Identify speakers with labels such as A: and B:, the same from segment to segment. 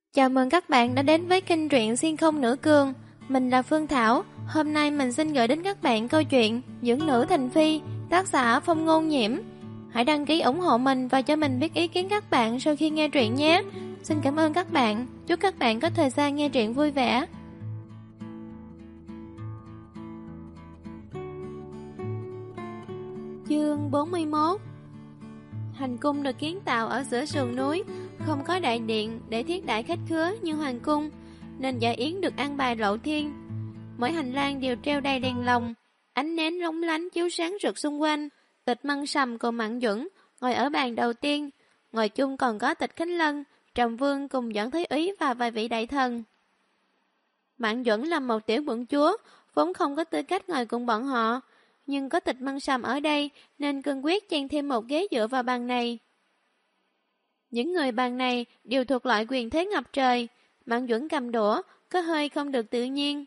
A: Chào mừng các bạn đã đến với kênh truyện Xuyên Không Nữ Cường. Mình là Phương Thảo. Hôm nay mình xin gửi đến các bạn câu chuyện Dưỡng Nữ Thành Phi, tác giả Phong Ngôn Nhiễm. Hãy đăng ký ủng hộ mình và cho mình biết ý kiến các bạn sau khi nghe truyện nhé. Xin cảm ơn các bạn. Chúc các bạn có thời gian nghe truyện vui vẻ. Chương 41. Hành cung được kiến tạo ở giữa sườn núi, không có đại điện để thiết đãi khách khứa như hoàng cung, nên dạ yến được an bài lộ thiên. Mỗi hành lang đều treo đầy đèn lồng, ánh nến lóng lánh chiếu sáng rực xung quanh. Tịch Măng Sầm cùng Mạn Duẩn ngồi ở bàn đầu tiên, ngồi chung còn có Tịch Khánh Lân, Trầm Vương cùng Doãn Thái Úy và vài vị đại thần. Mạn Duẩn là một tiểu quận chúa, vốn không có tư cách ngồi cùng bọn họ, nhưng có Tịch Măng Sầm ở đây nên cương quyết chen thêm một ghế dựa vào bàn này. Những người bàn này đều thuộc loại quyền thế ngập trời, Mạn Duẩn cầm đũa có hơi không được tự nhiên.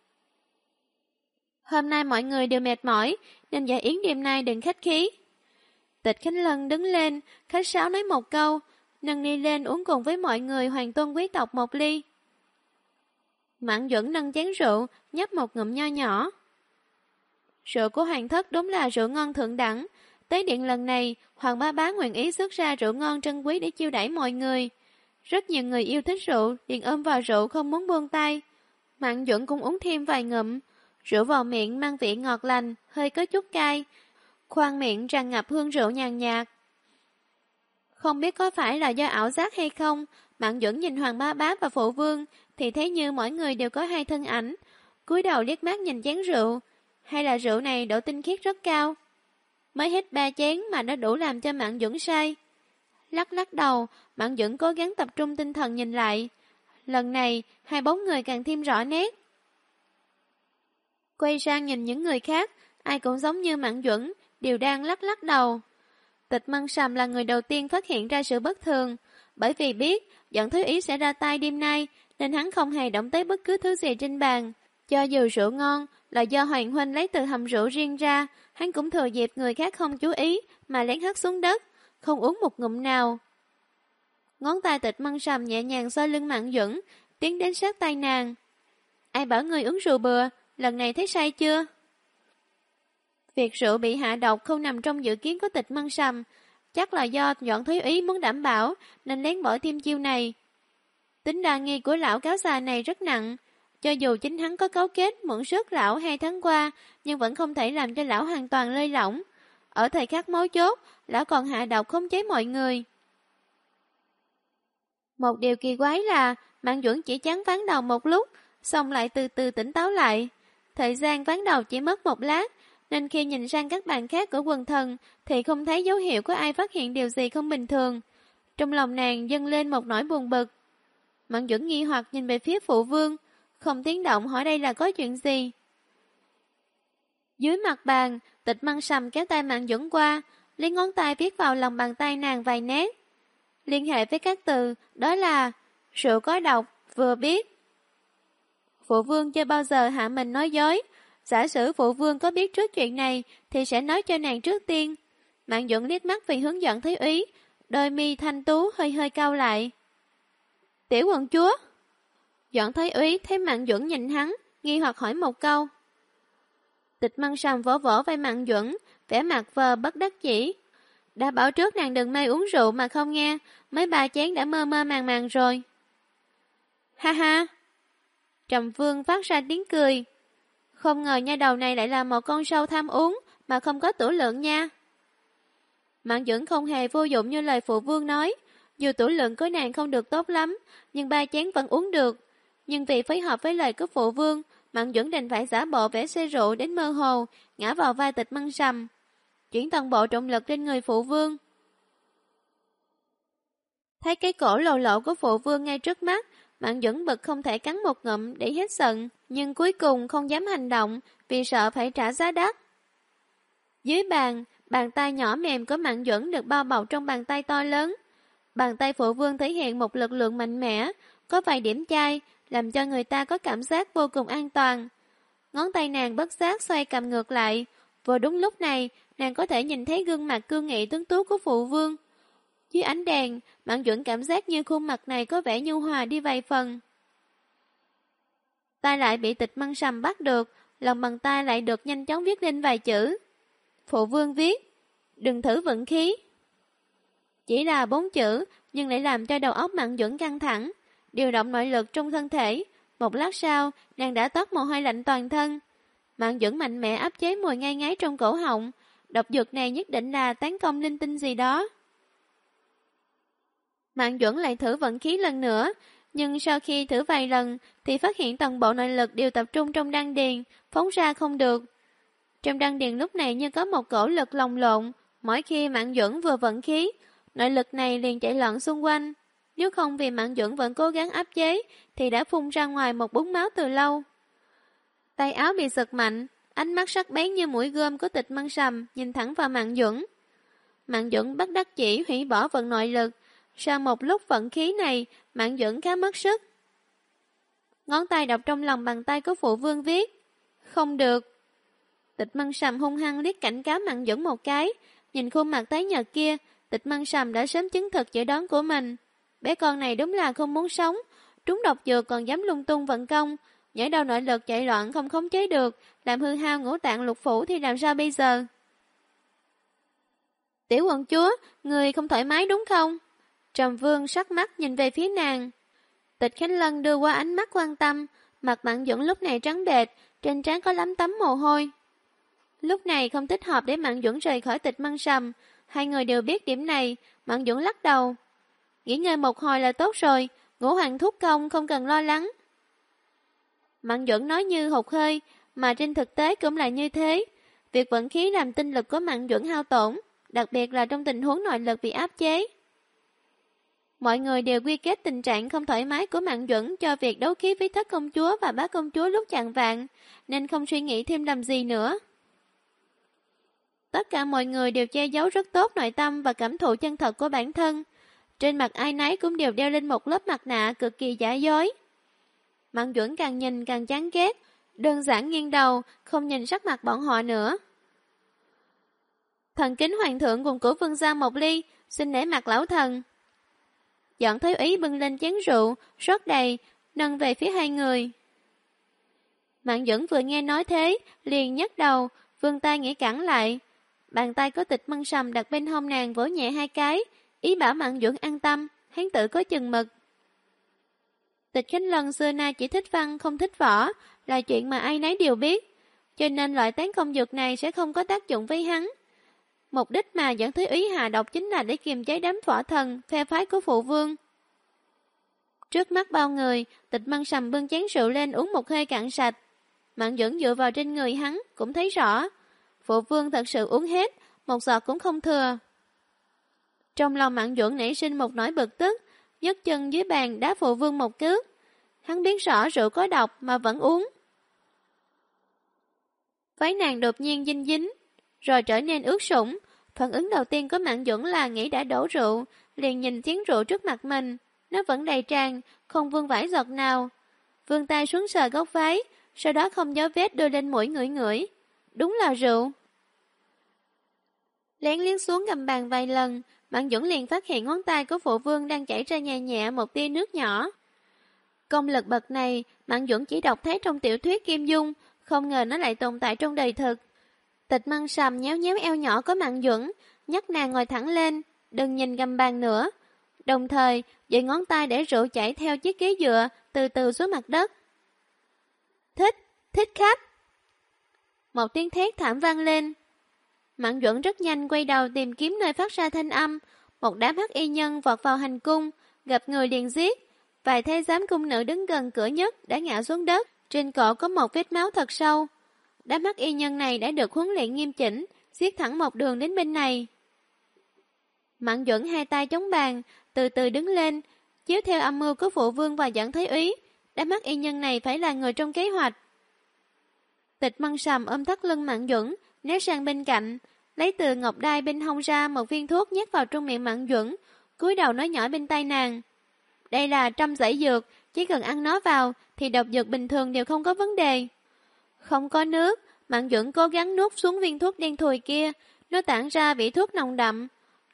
A: Hôm nay mọi người đều mệt mỏi nên dạ yến đêm nay đừng khách khí. Tịch Khánh Lân đứng lên, khách sáo nói một câu, nâng ly lên uống cùng với mọi người hoàng tôn quý tộc một ly. Mạn Duẩn nâng chén rượu, nhấp một ngụm nho nhỏ. Rượu của hoàng thất đúng là rượu ngon thượng đẳng. Tế điện lần này, Hoàng Ba Bá nguyện ý xuất ra rượu ngon trân quý để chiêu đãi mọi người. Rất nhiều người yêu thích rượu, liền ôm vào rượu không muốn buông tay. Mạn Duẩn cũng uống thêm vài ngụm. Rượu vào miệng mang vị ngọt lành, hơi có chút cay. Khoang miệng tràn ngập hương rượu nhàn nhạt. Không biết có phải là do ảo giác hay không, Mạn Duẩn nhìn Hoàng Ba Bá và Phụ Vương thì thấy như mỗi người đều có hai thân ảnh. Cúi đầu liếc mắt nhìn chén rượu. Hay là rượu này độ tinh khiết rất cao? Mới hết 3 chén mà đã đủ làm cho Mạn Duẩn say. Lắc lắc đầu, Mạn Duẩn cố gắng tập trung tinh thần nhìn lại. Lần này, hai bóng người càng thêm rõ nét. Quay sang nhìn những người khác, ai cũng giống như Mạn Duẩn, đều đang lắc lắc đầu. Tịch Măng Sầm là người đầu tiên phát hiện ra sự bất thường, bởi vì biết Doãn Thái Úy sẽ ra tay đêm nay, nên hắn không hề động tới bất cứ thứ gì trên bàn. Cho dù rượu ngon là do Hoàng huynh lấy từ hầm rượu riêng ra, hắn cũng thừa dịp người khác không chú ý mà lén hất xuống đất, không uống một ngụm nào. Ngón tay Tịch Măng Sầm nhẹ nhàng xoa lưng Mạn Duẩn, tiến đến sát tay nàng. Ai bảo người uống rượu bừa, lần này thấy say chưa? Việc rượu bị hạ độc không nằm trong dự kiến của Tịch Măng Sầm, chắc là do Doãn Thái Úy muốn đảm bảo nên lén bỏ thêm chiêu này. Tính đa nghi của lão cáo già này rất nặng. Cho dù chính hắn có cấu kết mượn sức lão 2 tháng qua, nhưng vẫn không thể làm cho lão hoàn toàn lơi lỏng. Ở thời khắc mấu chốt, lão còn hạ độc khống chế mọi người. Một điều kỳ quái là, Mạn Duẩn chỉ chán ván đầu một lúc, xong lại từ từ tỉnh táo lại. Thời gian ván đầu chỉ mất 1 lát, nên khi nhìn sang các bàn khác của quần thần, thì không thấy dấu hiệu có ai phát hiện điều gì không bình thường. Trong lòng nàng dâng lên một nỗi buồn bực. Mạn Duẩn nghi hoặc nhìn về phía Phụ Vương, không tiếng động hỏi đây là có chuyện gì. Dưới mặt bàn, Tịch Măng Sầm kéo tay Mạn Duẩn qua, lấy ngón tay viết vào lòng bàn tay nàng vài nét. Liên hệ với các từ, đó là rượu có độc, vừa biết. Phụ Vương chưa bao giờ hạ mình nói dối. Giả sử Phụ Vương có biết trước chuyện này, thì sẽ nói cho nàng trước tiên. Mạn Duẩn liếc mắt vì hướng Doãn Thái Úy, đôi mi thanh tú hơi hơi cau lại. Tiểu quận chúa. Doãn Thái Úy thấy Mạn Duẩn nhìn hắn, nghi hoặc hỏi một câu. Tịch Măng Sầm vỗ vỗ vai Mạn Duẩn, vẻ mặt vờ bất đắc chỉ. Đã bảo trước nàng đừng mê uống rượu mà không nghe, mới 3 chén đã mơ mơ màng màng rồi. Ha ha! Trầm Vương phát ra tiếng cười. Không ngờ nha đầu này lại là một con sâu tham uống mà không có tửu lượng nha. Mạn Duẩn không hề vô dụng như lời Phụ Vương nói. Dù tửu lượng của nàng không được tốt lắm, nhưng 3 chén vẫn uống được. Nhưng vì phối hợp với lời của Phụ Vương, Mạn Duẩn đành phải giả bộ vẻ say rượu đến mơ hồ, ngã vào vai Tịch Măng Sầm, chuyển toàn bộ trọng lực trên người Phụ Vương. Thấy cái cổ lồ lộ của Phụ Vương ngay trước mắt, Mạn Duẩn bực không thể cắn một ngụm để hết giận, nhưng cuối cùng không dám hành động vì sợ phải trả giá đắt. Dưới bàn, bàn tay nhỏ mềm của Mạn Duẩn được bao bọc trong bàn tay to lớn. Bàn tay Phụ Vương thể hiện một lực lượng mạnh mẽ, có vài điểm chai, làm cho người ta có cảm giác vô cùng an toàn. Ngón tay nàng bất giác xoay cầm ngược lại. Vừa đúng lúc này, nàng có thể nhìn thấy gương mặt cương nghị tuấn tú của Phụ Vương. Dưới ánh đèn, Mạn Duẩn cảm giác như khuôn mặt này có vẻ nhu hòa đi vài phần. Tay lại bị Tịch Măng Sầm bắt được, lòng bàn tay lại được nhanh chóng viết lên vài chữ. Phụ vương viết, đừng thử vận khí. Chỉ là 4 chữ, nhưng lại làm cho đầu óc Mạn Duẩn căng thẳng, điều động nội lực trong thân thể. Một lát sau, nàng đã toát mồ hôi lạnh toàn thân. Mạn Duẩn mạnh mẽ áp chế mùi ngai ngái trong cổ họng. Độc dược này nhất định là tán công linh tinh gì đó. Mạn Duẩn lại thử vận khí lần nữa, nhưng sau khi thử vài lần thì phát hiện toàn bộ nội lực đều tập trung trong đan điền, phóng ra không được. Trong đan điền lúc này như có một cổ lực lồng lộn, mỗi khi Mạn Duẩn vừa vận khí, nội lực này liền chạy loạn xung quanh. Nếu không vì Mạn Duẩn vẫn cố gắng áp chế thì đã phun ra ngoài một búng máu từ lâu. Tay áo bị giật mạnh, ánh mắt sắc bén như mũi gươm của Tịch Măng Sầm nhìn thẳng vào Mạn Duẩn. Mạn Duẩn bất đắc chỉ hủy bỏ vận nội lực. Sau một lúc vận khí này, Mạn Duẩn khá mất sức. Ngón tay đọc trong lòng bàn tay của phụ vương viết, không được. Tịch Măng Sầm hung hăng liếc cảnh cáo Mạn Duẩn một cái, nhìn khuôn mặt tái nhợt kia, Tịch Măng Sầm đã sớm chứng thực dự đoán của mình. Bé con này đúng là không muốn sống, trúng độc dược còn dám lung tung vận công, nhỡ đâu nội lực chạy loạn không khống chế được, làm hư hao ngũ tạng lục phủ thì làm sao bây giờ? Tiểu quận chúa, người không thoải mái đúng không? Trầm Vương sắc mắt nhìn về phía nàng. Tịch Khánh Lân đưa qua ánh mắt quan tâm, mặt Mạn Duẩn lúc này trắng bệch, trên trán có lấm tấm mồ hôi. Lúc này không thích hợp để Mạn Duẩn rời khỏi Tịch Măng Sầm, hai người đều biết điểm này, Mạn Duẩn lắc đầu. Nghỉ ngơi một hồi là tốt rồi, Ngũ Hoàng thúc công không cần lo lắng. Mạn Duẩn nói như hụt hơi, mà trên thực tế cũng là như thế. Việc vận khí làm tinh lực của Mạn Duẩn hao tổn, đặc biệt là trong tình huống nội lực bị áp chế. Mọi người đều quy kết tình trạng không thoải mái của Mạn Duẩn cho việc đấu khí với Thất công chúa và Bá công chúa lúc chạng vạng, nên không suy nghĩ thêm làm gì nữa. Tất cả mọi người đều che giấu rất tốt nội tâm và cảm thụ chân thật của bản thân. Trên mặt ai nấy cũng đều đeo lên một lớp mặt nạ cực kỳ giả dối. Mạn Duẩn càng nhìn càng chán ghét, đơn giản nghiêng đầu, không nhìn sắc mặt bọn họ nữa. Thần kính hoàng thượng cùng của vương gia một ly, xin nể mặt lão thần. Dọn Thái úy bưng lên chén rượu, rót đầy, nâng về phía hai người. Mạn Duẩn vừa nghe nói thế, liền nhấc đầu, vươn tay nghĩ cẳng lại. Bàn tay có Tịch Măng Sầm đặt bên hông nàng vỗ nhẹ hai cái, ý bảo Mạn Duẩn an tâm, hắn tự có chừng mực. Tịch Khánh Lân xưa nay chỉ thích văn không thích võ, là chuyện mà ai nấy đều biết, cho nên loại tán công dược này sẽ không có tác dụng với hắn. Mục đích mà dẫn Thúy Úy hạ độc chính là để kiềm chế đám võ thần, phe phái của phụ vương. Trước mắt bao người, Tịch Măng Sầm bưng chén rượu lên uống một hơi cạn sạch. Mạn Duẩn dựa vào trên người hắn, cũng thấy rõ. Phụ vương thật sự uống hết, một giọt cũng không thừa. Trong lòng Mạn Duẩn nảy sinh một nỗi bực tức, nhấc chân dưới bàn đá phụ vương một cước. Hắn biết rõ rượu có độc mà vẫn uống. Váy nàng đột nhiên dinh dính, rồi trở nên ướt sũng. Phản ứng đầu tiên của Mạn Duẩn là nghĩ đã đổ rượu, liền nhìn chén rượu trước mặt mình. Nó vẫn đầy tràn, không vương vãi giọt nào. Vươn tay xuống sờ góc váy, sau đó không giấu vết đưa lên mũi ngửi ngửi. Đúng là rượu. Lén liếc xuống gầm bàn vài lần, Mạn Duẩn liền phát hiện ngón tay của phụ vương đang chảy ra nhẹ nhẹ một tia nước nhỏ. Công lực bậc này, Mạn Duẩn chỉ đọc thấy trong tiểu thuyết Kim Dung, không ngờ nó lại tồn tại trong đời thực. Tịch Măng Sầm nhéo nhéo eo nhỏ của Mạn Duẩn, nhắc nàng ngồi thẳng lên, đừng nhìn gầm bàn nữa. Đồng thời, giơ ngón tay để rượu chảy theo chiếc ghế dựa, từ từ xuống mặt đất. Thích khách. Một tiếng thét thảm vang lên. Mạn Duẩn rất nhanh quay đầu tìm kiếm nơi phát ra thanh âm. Một đám hắc y nhân vọt vào hành cung, gặp người liền giết. Vài thái giám cung nữ đứng gần cửa nhất đã ngã xuống đất, trên cổ có một vết máu thật sâu. Đám hắc y nhân này đã được huấn luyện nghiêm chỉnh, giết thẳng một đường đến bên này. Mạn Duẩn hai tay chống bàn, từ từ đứng lên, chiếu theo âm mưu của phụ vương và Doãn Thái úy. Đám hắc y nhân này phải là người trong kế hoạch. Tịch Măng Sầm ôm thắt lưng Mạn Duẩn, né sang bên cạnh, lấy từ ngọc đai bên hông ra một viên thuốc nhét vào trong miệng Mạn Duẩn, cúi đầu nói nhỏ bên tai nàng. Đây là trăm giải dược, chỉ cần ăn nó vào thì độc dược bình thường đều không có vấn đề. Không có nước, Mạn Duẩn cố gắng nuốt xuống viên thuốc đen thùi kia, nó tản ra vị thuốc nồng đậm.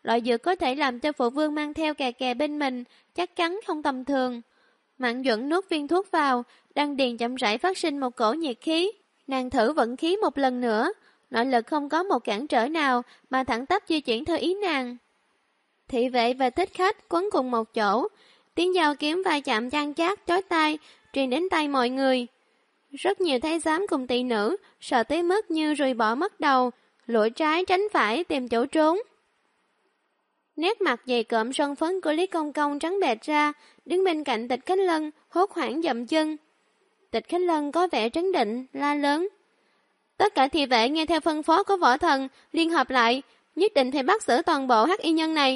A: Loại dược có thể làm cho phụ vương mang theo kè kè bên mình, chắc chắn không tầm thường. Mạn Duẩn nuốt viên thuốc vào, đan điền chậm rãi phát sinh một cổ nhiệt khí. Nàng thử vận khí một lần nữa, nội lực không có một cản trở nào mà thẳng tắp di chuyển theo ý nàng. Thị vệ và thích khách quấn cùng một chỗ, tiếng dao kiếm va chạm chan chát chói tai truyền đến tai mọi người. Rất nhiều thái giám cùng tỳ nữ sợ tới mức như ruồi bọ mất đầu, lủi trái tránh phải tìm chỗ trốn. Nét mặt dày cộm son phấn của Lý Công Công trắng bệch ra, đứng bên cạnh Tịch Khánh Lân, hốt hoảng dậm chân. Tịch Khánh Lân có vẻ trấn định, la lớn: tất cả thị vệ nghe theo phân phó của võ thần, liên hợp lại, nhất định phải bắt xử toàn bộ hắc y nhân này.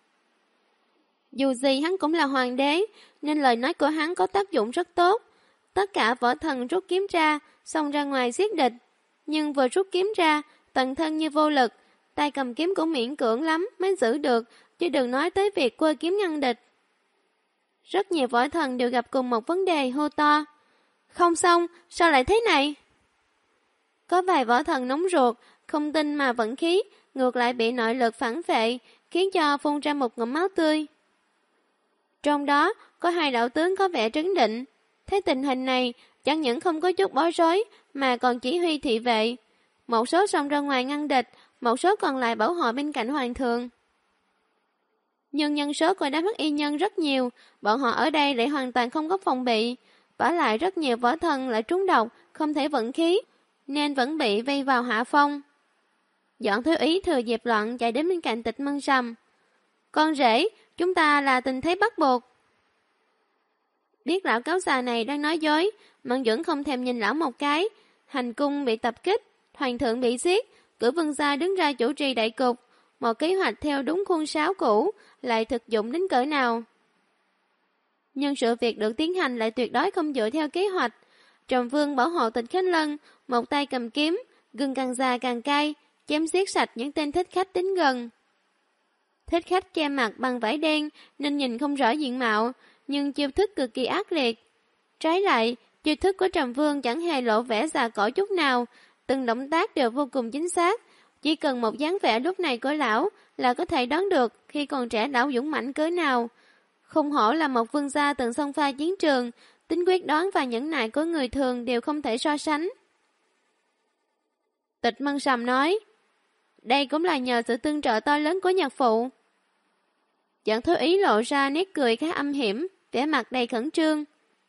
A: Dù gì hắn cũng là hoàng đế, nên lời nói của hắn có tác dụng rất tốt. Tất cả võ thần rút kiếm ra, xông ra ngoài giết địch. Nhưng vừa rút kiếm ra, toàn thân như vô lực, tay cầm kiếm cũng miễn cưỡng lắm mới giữ được, chứ đừng nói tới việc quơ kiếm ngăn địch. Rất nhiều võ thần đều gặp cùng một vấn đề, hô to: không xong, sao lại thế này? Có vài võ thần nóng ruột, không tin mà vận khí, ngược lại bị nội lực phản vệ, khiến cho phun ra một ngụm máu tươi. Trong đó, có hai đạo tướng có vẻ trấn định. Thấy tình hình này, chẳng những không có chút bối rối, mà còn chỉ huy thị vệ. Một số xông ra ngoài ngăn địch, một số còn lại bảo hộ bên cạnh hoàng thượng. Nhưng nhân số của đám hắc y nhân rất nhiều, bọn họ ở đây lại hoàn toàn không có phòng bị. Vả lại rất nhiều võ thần lại trúng độc, không thể vận khí, nên vẫn bị vây vào hạ phong. Dọn Thứ Ý thừa dịp loạn chạy đến bên cạnh Tịch Mân Sầm. Con rể, chúng ta là tình thế bắt buộc. Biết lão cáo già này đang nói dối, Mạn Duẩn không thèm nhìn lão một cái. Hành cung bị tập kích, hoàng thượng bị giết, Cử Vương gia đứng ra chủ trì đại cục, một kế hoạch theo đúng khuôn sáo cũ, lại thực dụng đến cỡ nào. Nhưng sự việc được tiến hành lại tuyệt đối không dựa theo kế hoạch. Trầm Vương bảo hộ Tịch Khánh Lân, một tay cầm kiếm, gừng càng già càng cay, chém giết sạch những tên thích khách đến gần. Thích khách che mặt bằng vải đen nên nhìn không rõ diện mạo, nhưng chiêu thức cực kỳ ác liệt. Trái lại, chiêu thức của Trầm Vương chẳng hề lộ vẻ già cỗi chút nào, từng động tác đều vô cùng chính xác. Chỉ cần một dáng vẻ lúc này của lão là có thể đoán được khi còn trẻ lão dũng mãnh cỡ nào. Không hổ là một vương gia từng xông pha chiến trường, tính quyết đoán và nhẫn nại của người thường đều không thể so sánh. Tịch Mân Sầm nói: đây cũng là nhờ sự tương trợ to lớn của nhạc phụ. Dọn Thứ Ý lộ ra nét cười khá âm hiểm, vẻ mặt đầy khẩn trương.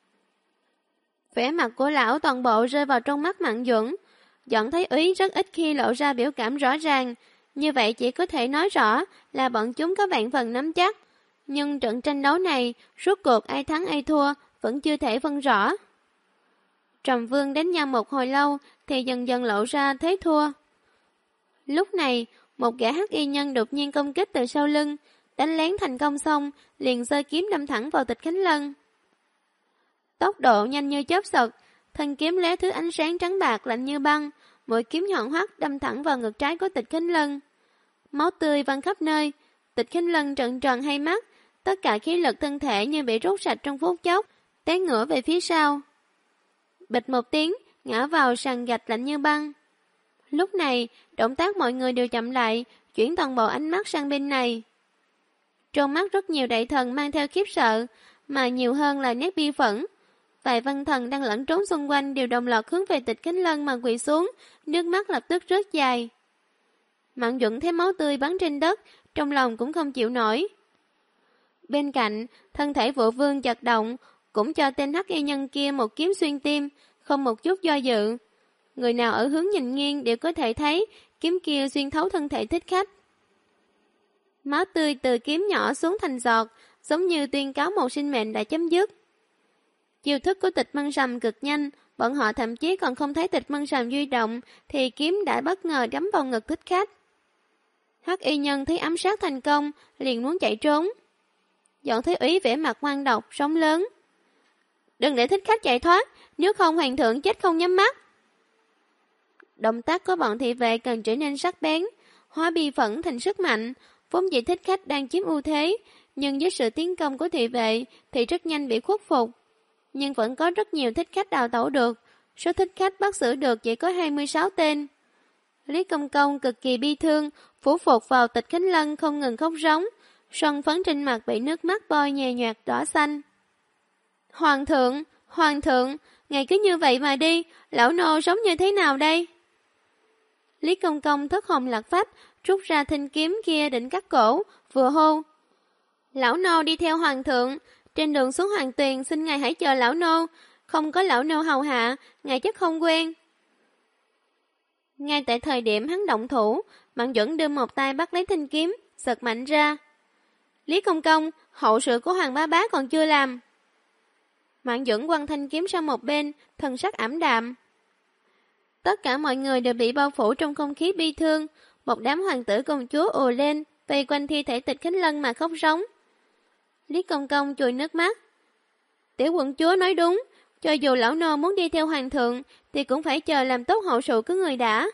A: Vẻ mặt của lão toàn bộ rơi vào trong mắt Mạn Duẩn. Dọn Thấy Ý rất ít khi lộ ra biểu cảm rõ ràng, như vậy chỉ có thể nói rõ là bọn chúng có vạn phần nắm chắc. Nhưng trận tranh đấu này, rốt cuộc ai thắng ai thua, vẫn chưa thể phân rõ. Trầm Vương đánh nhau một hồi lâu, thì dần dần lộ ra thế thua. Lúc này, một gã hắc y nhân đột nhiên công kích từ sau lưng, đánh lén thành công xong, liền giơ kiếm đâm thẳng vào Tịch Khánh Lân. Tốc độ nhanh như chớp giật, thân kiếm lóe thứ ánh sáng trắng bạc lạnh như băng, mũi kiếm nhọn hoắt đâm thẳng vào ngực trái của Tịch Khánh Lân. Máu tươi văng khắp nơi, Tịch Khánh Lân trợn tròn hai mắt, tất cả khí lực thân thể như bị rút sạch trong phút chốc, té ngửa về phía sau. Bịch một tiếng, ngã vào sàn gạch lạnh như băng. Lúc này, động tác mọi người đều chậm lại, chuyển toàn bộ ánh mắt sang bên này. Trong mắt rất nhiều đại thần mang theo khiếp sợ, mà nhiều hơn là nét bi phẫn. Vài văn thần đang lẫn trốn xung quanh đều đồng loạt hướng về Tịch Khánh Lân mà quỳ xuống, nước mắt lập tức rớt dài. Mạn Duẩn thấy máu tươi bắn trên đất, trong lòng cũng không chịu nổi. Bên cạnh, thân thể Vũ Vương chật động, cũng cho tên hắc y nhân kia một kiếm xuyên tim, không một chút do dự. Người nào ở hướng nhìn nghiêng đều có thể thấy kiếm kia xuyên thấu thân thể thích khách. Máu tươi từ kiếm nhỏ xuống thành giọt, giống như tuyên cáo một sinh mệnh đã chấm dứt. Chiêu thức của Tịch Mân Sầm cực nhanh, bọn họ thậm chí còn không thấy Tịch Mân Sầm duy động, thì kiếm đã bất ngờ đắm vào ngực thích khách. Hắc y nhân thấy ám sát thành công, liền muốn chạy trốn. Dọn Thế Úy vẻ mặt ngoan độc, sóng lớn: đừng để thích khách chạy thoát, nếu không hoàng thượng chết không nhắm mắt. Động tác của bọn thị vệ cần trở nên sắc bén, hóa bi phẫn thành sức mạnh. Vốn dĩ thích khách đang chiếm ưu thế, nhưng với sự tiến công của thị vệ thì rất nhanh bị khuất phục. Nhưng vẫn có rất nhiều thích khách đào tẩu được, số thích khách bắt giữ được chỉ có 26 tên. Lý Công Công cực kỳ bi thương, phủ phục vào Tịch Khánh Lân không ngừng khóc rống, son phấn trên mặt bị nước mắt bôi nhè nhạt đỏ xanh. Hoàng thượng, ngài cứ như vậy mà đi, lão nô sống như thế nào đây? Lý Công Công thất hồn lạc phách, rút ra thanh kiếm kia định cắt cổ, vừa hô. Lão nô đi theo hoàng thượng, trên đường xuống Hoàng Tuyền xin ngài hãy chờ lão nô, không có lão nô hầu hạ, ngài chắc không quen. Ngay tại thời điểm hắn động thủ, Mạn Duẩn đưa một tay bắt lấy thanh kiếm, giật mạnh ra. Lý Công Công, hậu sự của Hoàng Bá Bá còn chưa làm. Mạn Duẩn quăng thanh kiếm sang một bên, thần sắc ảm đạm. Tất cả mọi người đều bị bao phủ trong không khí bi thương, một đám hoàng tử công chúa ồ lên, vây quanh thi thể Tịch Khánh Lân mà khóc rống. Lý Công Công chùi nước mắt. Tiểu quận chúa nói đúng, cho dù lão nô muốn đi theo hoàng thượng, thì cũng phải chờ làm tốt hậu sự của người đã.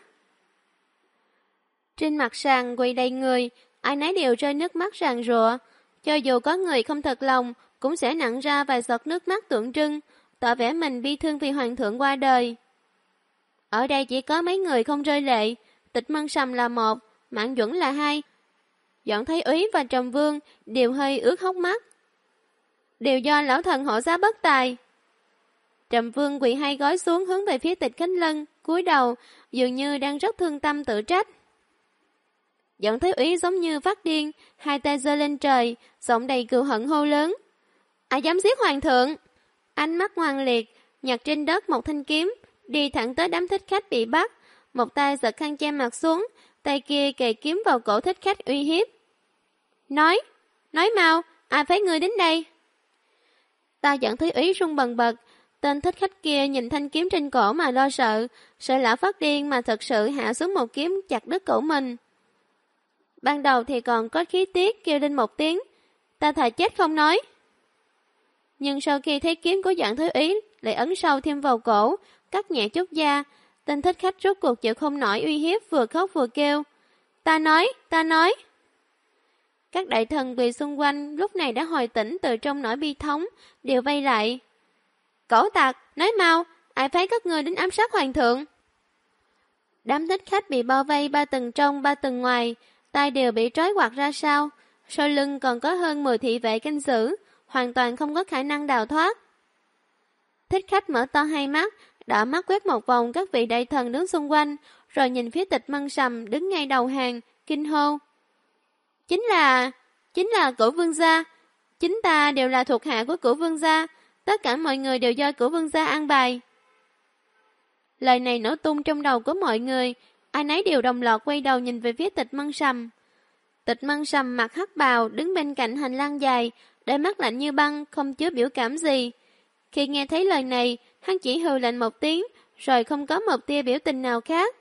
A: Trên mặt sàn quỳ đầy người, ai nấy đều rơi nước mắt ràn rụa. Cho dù có người không thật lòng, cũng sẽ nặn ra vài giọt nước mắt tượng trưng, tỏ vẻ mình bi thương vì hoàng thượng qua đời. Ở đây chỉ có mấy người không rơi lệ, Tịch Mân Sầm là một, Mạn Duẩn là hai. Dọn Thái Úy và Trầm Vương đều hơi ướt hốc mắt. Đều do lão thần hộ giá bất tài. Trầm Vương quỳ hai gối xuống hướng về phía Tịch Khánh Lân, cúi đầu, dường như đang rất thương tâm tự trách. Dọn Thái Úy giống như phát điên, hai tay giơ lên trời, giọng đầy cừu hận hô lớn. Ai dám giết hoàng thượng? Ánh mắt ngoan liệt, nhặt trên đất một thanh kiếm, đi thẳng tới đám thích khách bị bắt, một tay giật khăn che mặt xuống, tay kia kề kiếm vào cổ thích khách uy hiếp. Nói mau, ai phái ngươi đến đây? Ta Dọn Thái Úy run bần bật, tên thích khách kia nhìn thanh kiếm trên cổ mà lo sợ, sợ lão phát điên mà thật sự hạ xuống một kiếm chặt đứt cổ mình. Ban đầu thì còn có khí tiết kêu lên một tiếng, ta thà chết không nói. Nhưng sau khi thấy kiếm của Dọn Thái Úy lại ấn sâu thêm vào cổ, cắt nhẹ chút da, tên thích khách rốt cuộc chịu không nổi uy hiếp, vừa khóc vừa kêu. Ta nói. Các đại thần quỳ xung quanh lúc này đã hồi tỉnh từ trong nỗi bi thống, đều vây lại. Cẩu tặc, nói mau, ai phái các ngươi đến ám sát hoàng thượng? Đám thích khách bị bao vây ba tầng trong ba tầng ngoài, tay đều bị trói quạt ra sau, sau lưng còn có hơn 10 thị vệ canh giữ, hoàn toàn không có khả năng đào thoát. Thích khách mở to hai mắt, đảo mắt quét một vòng các vị đại thần đứng xung quanh, rồi nhìn phía Tịch Mân Sầm đứng ngay đầu hàng, kinh hô. Chính là Cửu Vương gia, chính ta đều là thuộc hạ của Cửu Vương gia, tất cả mọi người đều do Cửu Vương gia an bài. Lời này nổ tung trong đầu của mọi người, ai nấy đều đồng loạt quay đầu nhìn về phía Tịch Mân Sầm. Tịch Mân Sầm mặc hắc bào đứng bên cạnh hành lang dài, đôi mắt lạnh như băng, không chứa biểu cảm gì. Khi nghe thấy lời này, hắn chỉ hừ lạnh một tiếng, rồi không có một tia biểu tình nào khác.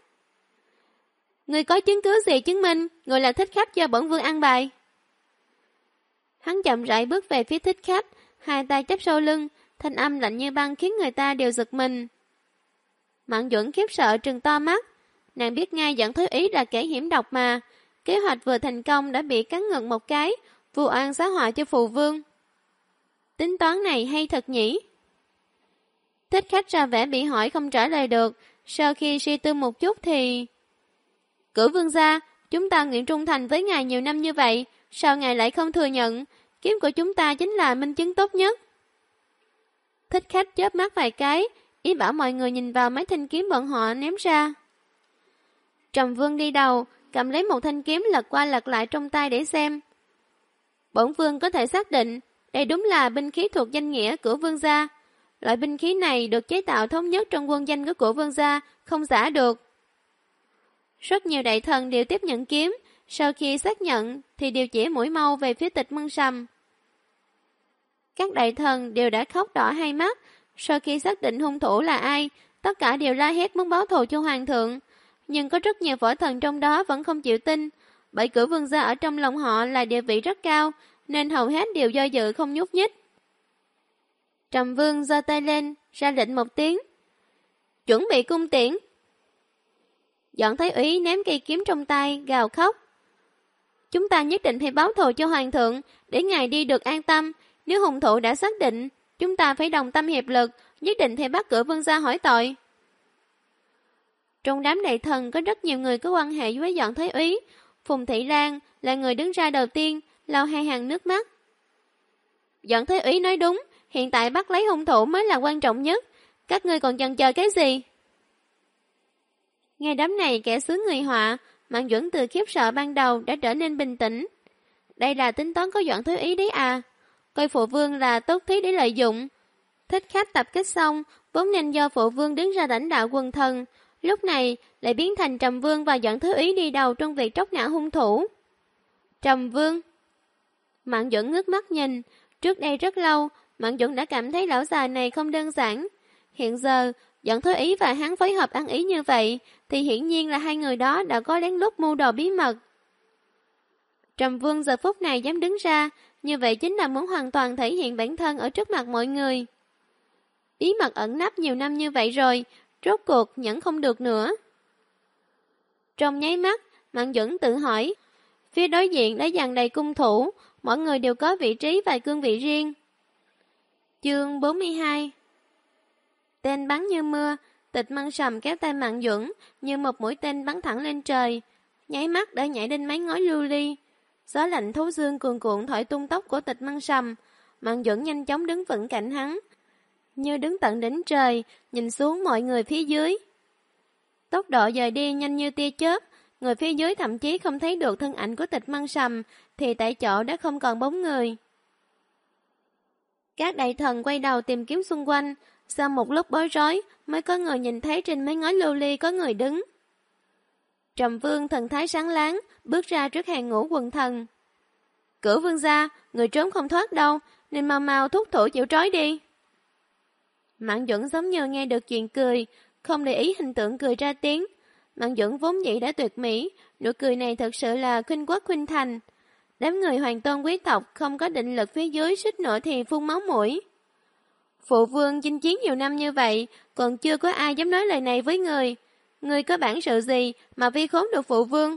A: Ngươi có chứng cứ gì chứng minh người là thích khách do bổn vương ăn bài? Hắn chậm rãi bước về phía thích khách, hai tay chắp sau lưng, thanh âm lạnh như băng khiến người ta đều giật mình. Mạn Duẩn khiếp sợ trừng to mắt, nàng biết ngay Dọn Thái Úy là kẻ hiểm độc mà, kế hoạch vừa thành công đã bị cắn ngược một cái, vu oan xá họa cho phù vương. Tính toán này hay thật nhỉ? Thích khách ra vẻ bị hỏi không trả lời được, sau khi suy tư một chút thì... Cửu vương gia, chúng ta nguyện trung thành với ngài nhiều năm như vậy, sao ngài lại không thừa nhận, kiếm của chúng ta chính là minh chứng tốt nhất. Thích khách chớp mắt vài cái, ý bảo mọi người nhìn vào mấy thanh kiếm bọn họ ném ra. Trầm Vương đi đầu, cầm lấy một thanh kiếm lật qua lật lại trong tay để xem. Bổn vương có thể xác định, đây đúng là binh khí thuộc danh nghĩa của vương gia. Loại binh khí này được chế tạo thống nhất trong quân danh của vương gia, không giả được. Rất nhiều đại thần đều tiếp nhận kiếm, sau khi xác nhận thì đều chỉ mũi mau về phía Tịch Mân Sầm. Các đại thần đều đã khóc đỏ hai mắt, sau khi xác định hung thủ là ai, tất cả đều la hét muốn báo thù cho hoàng thượng. Nhưng có rất nhiều võ thần trong đó vẫn không chịu tin, bởi Cửu vương gia ở trong lòng họ là địa vị rất cao, nên hầu hết đều do dự không nhúc nhích. Trầm Vương giơ tay lên, ra lệnh một tiếng. Chuẩn bị cung tiễn. Dọn Thái Úy ném cây kiếm trong tay, gào khóc. Chúng ta nhất định phải báo thù cho hoàng thượng, để ngài đi được an tâm. Nếu hung thủ đã xác định, chúng ta phải đồng tâm hiệp lực, nhất định phải bắt Cửu vương gia hỏi tội. Trong đám đại thần có rất nhiều người có quan hệ với Doãn Thái Úy. Phùng Thị Lan là người đứng ra đầu tiên, lau hai hàng nước mắt. Doãn Thái Úy nói đúng, hiện tại bắt lấy hung thủ mới là quan trọng nhất. Các ngươi còn chần chờ cái gì? Nghe đám này kẻ xướng người họa, Mạn Duẩn từ khiếp sợ ban đầu đã trở nên bình tĩnh. Đây là tính toán có Doãn Thái Úy đấy à? Coi phụ vương là tốt thí để lợi dụng. Thích khách tập kích xong, vốn nên do phụ vương đứng ra lãnh đạo quần thần. Lúc này lại biến thành Trầm Vương và Doãn Thái Úy đi đầu trong việc tróc nã hung thủ. Trầm Vương. Mạn Duẩn ngước mắt nhìn. Trước đây rất lâu, Mạn Duẩn đã cảm thấy lão già này không đơn giản. Hiện giờ, Doãn Thái Úy và hắn phối hợp ăn ý như vậy, thì hiển nhiên là hai người đó đã có lén lút mưu đồ bí mật. Trầm Vương giờ phút này dám đứng ra, như vậy chính là muốn hoàn toàn thể hiện bản thân ở trước mặt mọi người. Bí mật ẩn nấp nhiều năm như vậy rồi, rốt cuộc nhẫn không được nữa. Trong nháy mắt, Mạn Duẩn tự hỏi, phía đối diện đã dàn đầy cung thủ, mọi người đều có vị trí và cương vị riêng. Chương 42. Tên bắn như mưa, Tịch Măng Sầm kéo tay Mạn Duẩn như một mũi tên bắn thẳng lên trời, nháy mắt đã nhảy lên mái ngói lưu ly. Gió lạnh thấu xương cuồn cuộn thổi tung tóc của Tịch Măng Sầm. Mạn Duẩn nhanh chóng đứng vững cạnh hắn, như đứng tận đỉnh trời, nhìn xuống mọi người phía dưới. Tốc độ dời đi nhanh như tia chớp, người phía dưới thậm chí không thấy được thân ảnh của Tịch Măng Sầm, thì tại chỗ đã không còn bóng người. Các đại thần quay đầu tìm kiếm xung quanh, sau một lúc bối rối mới có người nhìn thấy trên mấy ngói lưu ly có người đứng. Trầm Vương thần thái sáng láng, bước ra trước hàng ngũ quần thần. Cửu vương gia, người trốn không thoát đâu, nên mau mau thúc thủ chịu trói đi. Mạn Duẩn giống như nghe được chuyện cười, không để ý hình tượng cười ra tiếng. Mạn Duẩn vốn dĩ đã tuyệt mỹ, nụ cười này thật sự là khuynh quốc khuynh thành. Đám người hoàng tôn quý tộc không có định lực phía dưới suýt nữa thì phun máu mũi. Phụ vương chinh chiến nhiều năm như vậy, còn chưa có ai dám nói lời này với người. Người có bản sự gì mà vi khốn được phụ vương?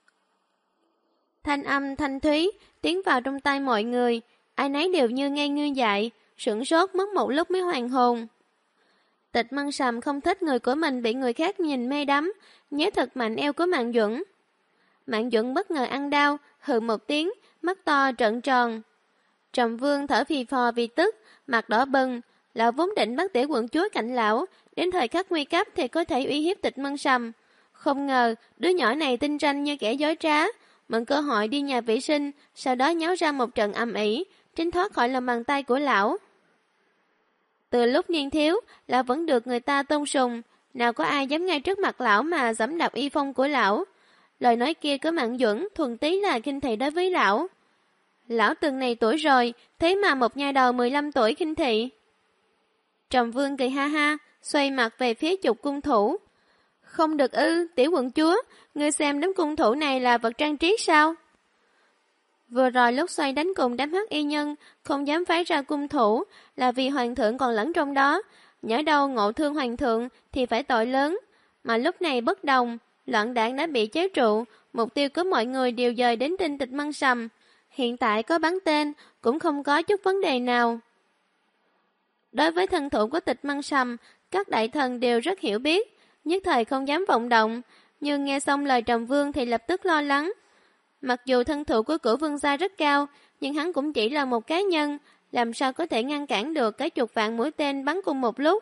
A: Thanh âm thanh thúy tiến vào trong tai mọi người, ai nấy đều như ngây ngư dại, sửng sốt mất một lúc mới hoàn hồn. Tịch Măng Sầm không thích người của mình bị người khác nhìn mê đắm, nhớ thật mạnh eo của Mạn Duẩn. Mạn Duẩn bất ngờ ăn đau, hừ một tiếng, mắt to trợn tròn. Trầm Vương thở phì phò vì tức, mặt đỏ bừng. Lão vốn định bắt tiểu quận chúa cạnh lão, đến thời khắc nguy cấp thì có thể uy hiếp Tịch Măng Sầm. Không ngờ, đứa nhỏ này tinh ranh như kẻ dối trá, mượn cơ hội đi nhà vệ sinh, sau đó nháo ra một trận ầm ĩ, tránh thoát khỏi lòng bàn tay của lão. Từ lúc niên thiếu, lão vẫn được người ta tôn sùng, nào có ai dám ngay trước mặt lão mà giẫm đạp y phong của lão. Lời nói kia của Mạn Duẩn thuần tí là khinh thị đối với lão. Lão từng này tuổi rồi, thế mà một nha đầu 15 tuổi khinh thị. Trầm Vương cười ha ha, xoay mặt về phía chục cung thủ. Không được ư, tiểu quận chúa, ngươi xem đám cung thủ này là vật trang trí sao? Vừa rồi lúc xoay đánh cùng đám hắc y nhân, không dám phái ra cung thủ, là vì hoàng thượng còn lẫn trong đó. Nhỡ đâu ngộ thương hoàng thượng thì phải tội lớn. Mà lúc này bất đồng, loạn đảng đã bị chế trụ, mục tiêu của mọi người đều dời đến trên Tịch Măng Sầm. Hiện tại có bắn tên, cũng không có chút vấn đề nào. Đối với thân thủ của Tịch Măng Sầm, các đại thần đều rất hiểu biết, nhất thời không dám vọng động, nhưng nghe xong lời Trầm Vương thì lập tức lo lắng. Mặc dù thân thủ của Cửu vương gia rất cao, nhưng hắn cũng chỉ là một cá nhân, làm sao có thể ngăn cản được cái chục vạn mũi tên bắn cùng một lúc.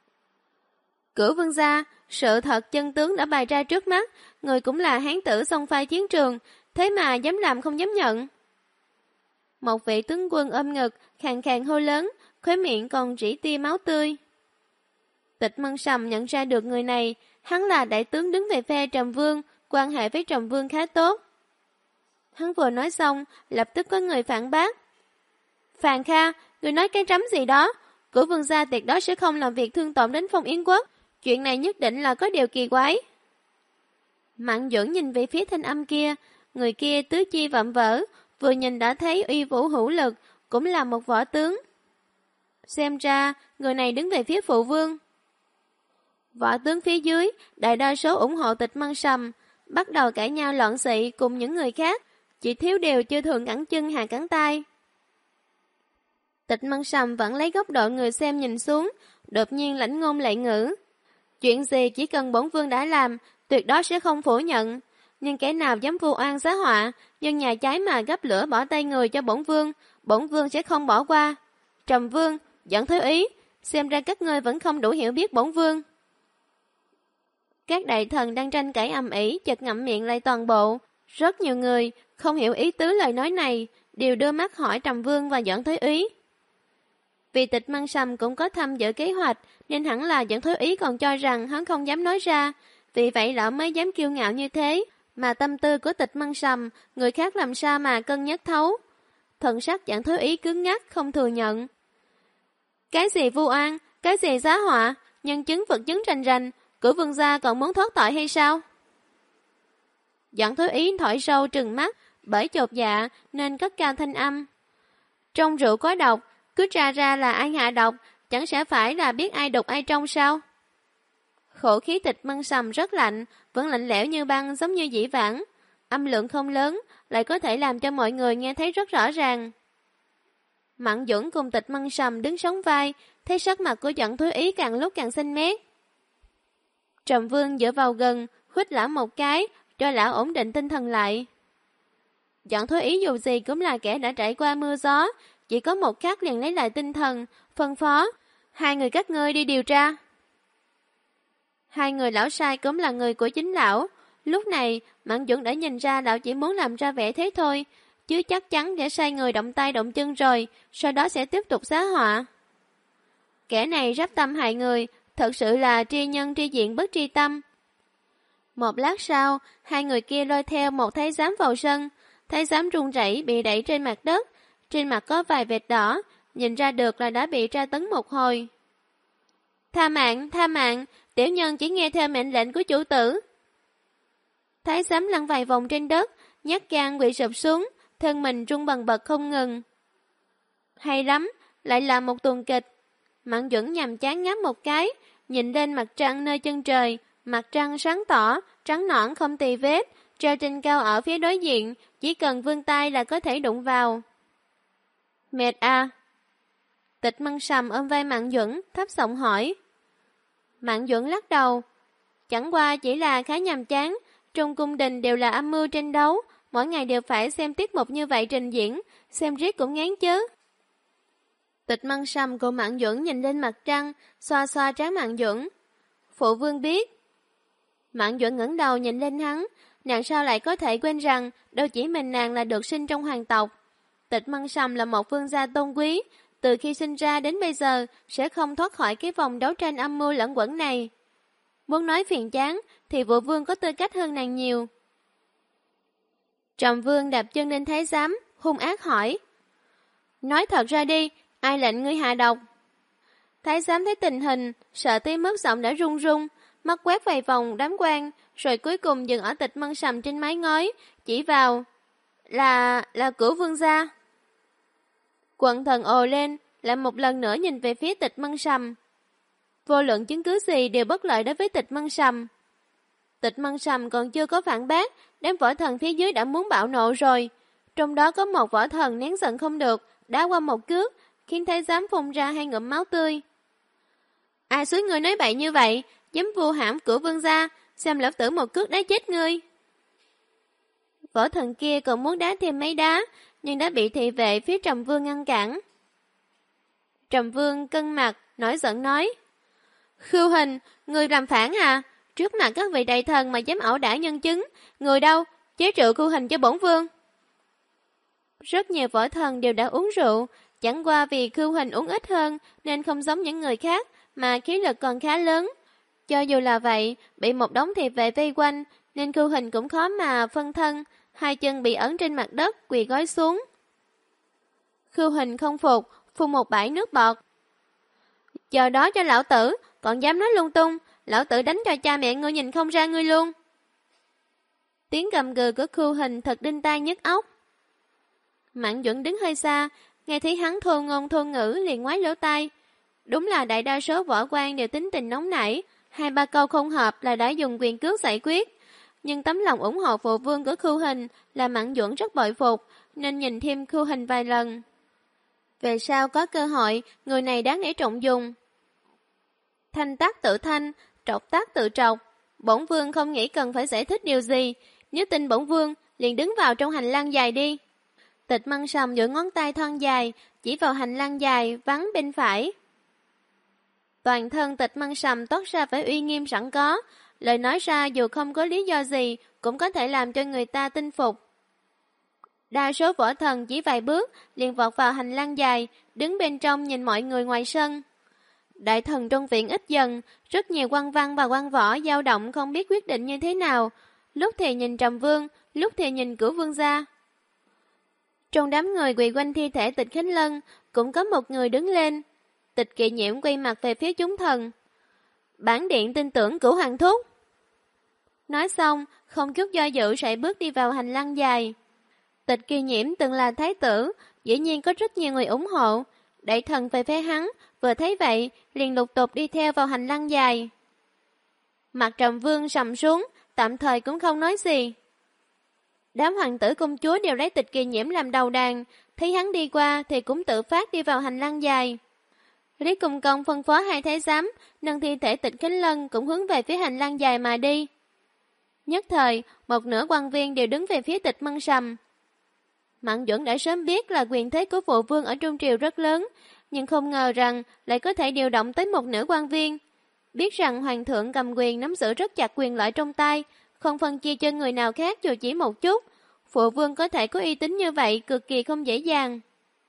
A: Cửu vương gia, sự thật chân tướng đã bày ra trước mắt, người cũng là hán tử xông pha chiến trường, thế mà dám làm không dám nhận. Một vị tướng quân ôm ngực, khàn khàn hô lớn, khóe miệng còn rỉ tia máu tươi. Tịch Măng Sầm nhận ra được người này, hắn là đại tướng đứng về phe Trầm Vương, quan hệ với Trầm Vương khá tốt. Hắn vừa nói xong, lập tức có người phản bác. Phàn Kha, người nói cái rắm gì đó, Cửu vương gia tuyệt đối sẽ không làm việc thương tổn đến Phong Yến quốc, chuyện này nhất định là có điều kỳ quái. Mạn Duẩn nhìn về phía thanh âm kia, người kia tứ chi vạm vỡ, vừa nhìn đã thấy uy vũ hữu lực, cũng là một võ tướng. Xem ra, người này đứng về phía phụ vương. Võ tướng phía dưới, đại đa số ủng hộ Tịch Măng Sầm, bắt đầu cãi nhau loạn xị cùng những người khác, chỉ thiếu điều chưa thường cẳng chân hạ cẳng tay. Tịch Măng Sầm vẫn lấy góc độ người xem nhìn xuống, đột nhiên lãnh ngôn lệ ngữ. Chuyện gì chỉ cần bổn vương đã làm, tuyệt đối sẽ không phủ nhận. Nhưng kẻ nào dám vu oan xá họa, nhân nhà cháy mà gấp lửa bỏ tay người cho bổn vương sẽ không bỏ qua. Trầm Vương, Doãn Thứ Ý, xem ra các ngươi vẫn không đủ hiểu biết bổn vương. Các đại thần đang tranh cãi ầm ĩ chợt ngậm miệng lại toàn bộ. Rất nhiều người không hiểu ý tứ lời nói này, đều đưa mắt hỏi Trầm Vương và Doãn Thứ Ý. Vì Tịch Măng Sầm cũng có tham dự kế hoạch, nên hẳn là Doãn Thứ Ý còn cho rằng hắn không dám nói ra, vì vậy lão mới dám kiêu ngạo như thế, mà tâm tư của Tịch Măng Sầm, người khác làm sao mà cân nhắc thấu. Thần sắc Doãn Thứ Ý cứng ngắc không thừa nhận. Cái gì vu oan, cái gì giá họa, nhân chứng vật chứng rành rành, Cửu vương gia còn muốn thoát tội hay sao? Doãn Thứ Ý thổi sâu trừng mắt, bởi chột dạ nên cất cao thanh âm. Trong rượu có độc, cứ ra là ai hạ độc, chẳng sẽ phải là biết ai độc ai trong sao? Khổ khí Tịch Măng Sầm rất lạnh, vẫn lạnh lẽo như băng giống như dĩ vãng. Âm lượng không lớn, lại có thể làm cho mọi người nghe thấy rất rõ ràng. Mạn Duẩn cùng Tịch Măng Sầm đứng sóng vai, thấy sắc mặt của Doãn Thứ Ý càng lúc càng xanh mét. Trầm Vương dựa vào gần, huýt lão một cái, cho lão ổn định tinh thần lại. Doãn Thứ Ý dù gì cũng là kẻ đã trải qua mưa gió, chỉ có một khắc liền lấy lại tinh thần, phân phó, hai người các ngươi đi điều tra. Hai người lão sai cũng là người của chính lão, lúc này Mạn Duẩn đã nhìn ra lão chỉ muốn làm ra vẻ thế thôi, chứ chắc chắn để sai người động tay động chân rồi, sau đó sẽ tiếp tục xá họa. Kẻ này rắp tâm hại người, thật sự là tri nhân tri diện bất tri tâm. Một lát sau, hai người kia lôi theo một thái giám vào sân. Thái giám run rẩy bị đẩy trên mặt đất, trên mặt có vài vệt đỏ, nhìn ra được là đã bị tra tấn một hồi. Tha mạng, tiểu nhân chỉ nghe theo mệnh lệnh của chủ tử. Thái giám lăn vài vòng trên đất, nhát gan quỵ sụp xuống, thân mình rung bần bật không ngừng. Hay lắm, lại là một tuần kịch. Mạn Duẩn nhằm chán ngáp một cái, nhìn lên mặt trăng nơi chân trời, mặt trăng sáng tỏ, trắng nõn không tì vết, treo trên cao ở phía đối diện, chỉ cần vươn tay là có thể đụng vào. Mệt à? Tịch Măng Sầm ôm vai Mạn Duẩn, thấp giọng hỏi. Mạn Duẩn lắc đầu. Chẳng qua chỉ là khá nhàm chán, trong cung đình đều là âm mưu tranh đấu, mỗi ngày đều phải xem tiết mục như vậy trình diễn, xem riết cũng ngán chứ. Tịch Măng Sầm của Mạn Duẩn nhìn lên mặt trăng, xoa xoa trán Mạn Duẩn. Phụ vương biết. Mạn Duẩn ngẩng đầu nhìn lên hắn, nàng sao lại có thể quên rằng đâu chỉ mình nàng là được sinh trong hoàng tộc. Tịch Măng Sầm là một vương gia tôn quý, từ khi sinh ra đến bây giờ sẽ không thoát khỏi cái vòng đấu tranh âm mưu lẫn quẩn này. Muốn nói phiền chán thì vụ vương có tư cách hơn nàng nhiều. Trầm Vương đạp chân lên thái giám, hung ác hỏi. Nói thật ra đi, ai lệnh ngươi hạ độc? Thái giám thấy tình hình, sợ tới mức giọng đã run run, mắt quét vài vòng đám quan, rồi cuối cùng dừng ở Tịch Măng Sầm trên mái ngói, chỉ vào. Là Cửu vương gia. Quận thần ồ lên, lại một lần nữa nhìn về phía Tịch Măng Sầm. Vô luận chứng cứ gì đều bất lợi đối với Tịch Măng Sầm. Tịch Măng Sầm còn chưa có phản bác, đám võ thần phía dưới đã muốn bạo nộ rồi. Trong đó có một võ thần nén giận không được, đá qua một cước, khiến thái giám phun ra 2 ngụm máu tươi. Ai suối ngươi nói bậy như vậy, dám vu hãm Cửu vương gia, xem lão tử một cước đá chết ngươi. Võ thần kia còn muốn đá thêm mấy đá, nhưng đã bị thị vệ phía Trầm Vương ngăn cản. Trầm Vương cân mặt, nổi giận nói. Khưu Hình, người làm phản à? Trước mặt các vị đại thần mà dám ẩu đả nhân chứng, người đâu, chế rượu Khưu Hình cho bổn vương. Rất nhiều võ thần đều đã uống rượu, chẳng qua vì Khưu Hình uống ít hơn nên không giống những người khác, mà khí lực còn khá lớn. Cho dù là vậy, bị một đống thị vệ vây quanh, nên Khưu Hình cũng khó mà phân thân, 2 chân bị ấn trên mặt đất, quỳ gối xuống. Khưu Hình không phục, phun một bãi nước bọt. Chờ đó cho lão tử, còn dám nói lung tung, lão tử đánh cho cha mẹ ngươi nhìn không ra ngươi luôn. Tiếng gầm gừ của Khưu Hình thật đinh tai nhức óc. Mạn Duẩn đứng hơi xa, nghe thấy hắn thô ngôn thô ngữ liền ngoái lỗ tai. Đúng là đại đa số võ quan đều tính tình nóng nảy, 2-3 câu không hợp là đã dùng quyền cước giải quyết. Nhưng tấm lòng ủng hộ phụ vương của Khưu Hình là Mạn Duẩn rất bội phục, nên nhìn thêm Khưu Hình vài lần. Về sau có cơ hội, người này đáng để trọng dùng. Thanh tắc tự thanh, trọc tác tự trọc. Bổn vương không nghĩ cần phải giải thích điều gì, nếu tin bổn vương, liền đứng vào trong hành lang dài đi. Tịch Măng Sầm duỗi ngón tay thon dài, chỉ vào hành lang dài, vắng bên phải. Toàn thân Tịch Măng Sầm toát ra vẻ uy nghiêm sẵn có, lời nói ra dù không có lý do gì, cũng có thể làm cho người ta tin phục. Đa số võ thần chỉ vài bước, liền vọt vào hành lang dài, đứng bên trong nhìn mọi người ngoài sân. Đại thần trong viện ít dần, rất nhiều quan văn và quan võ dao động không biết quyết định như thế nào, lúc thì nhìn Trầm Vương, lúc thì nhìn Cửu Vương gia. Trong đám người quỳ quanh thi thể Tịch Khánh Lân, cũng có một người đứng lên. Tịch Kỵ Nhiễm quay mặt về phía chúng thần. Bản điện tin tưởng Cửu Hoàng thúc. Nói xong, không chút do dự sải bước đi vào hành lang dài. Tịch Kỵ Nhiễm từng là thái tử, dĩ nhiên có rất nhiều người ủng hộ. Đại thần về phía hắn, vừa thấy vậy, liền lục tục đi theo vào hành lang dài. Mặt Trầm Vương sầm xuống, tạm thời cũng không nói gì. Đám hoàng tử công chúa đều lấy Tịch Kỵ Nhiễm làm đầu đàn, thấy hắn đi qua thì cũng tự phát đi vào hành lang dài. Lý Công Công phân phó hai thái giám, nâng thi thể Tịch Khánh Lân cũng hướng về phía hành lang dài mà đi. Nhất thời, một nửa quan viên đều đứng về phía Tịch Măng Sầm. Mạn Duẩn đã sớm biết là quyền thế của phụ vương ở Trung Triều rất lớn, nhưng không ngờ rằng lại có thể điều động tới một nửa quan viên. Biết rằng hoàng thượng cầm quyền nắm giữ rất chặt quyền lợi trong tay, không phân chia cho người nào khác dù chỉ một chút. Phụ vương có thể có uy tín như vậy cực kỳ không dễ dàng.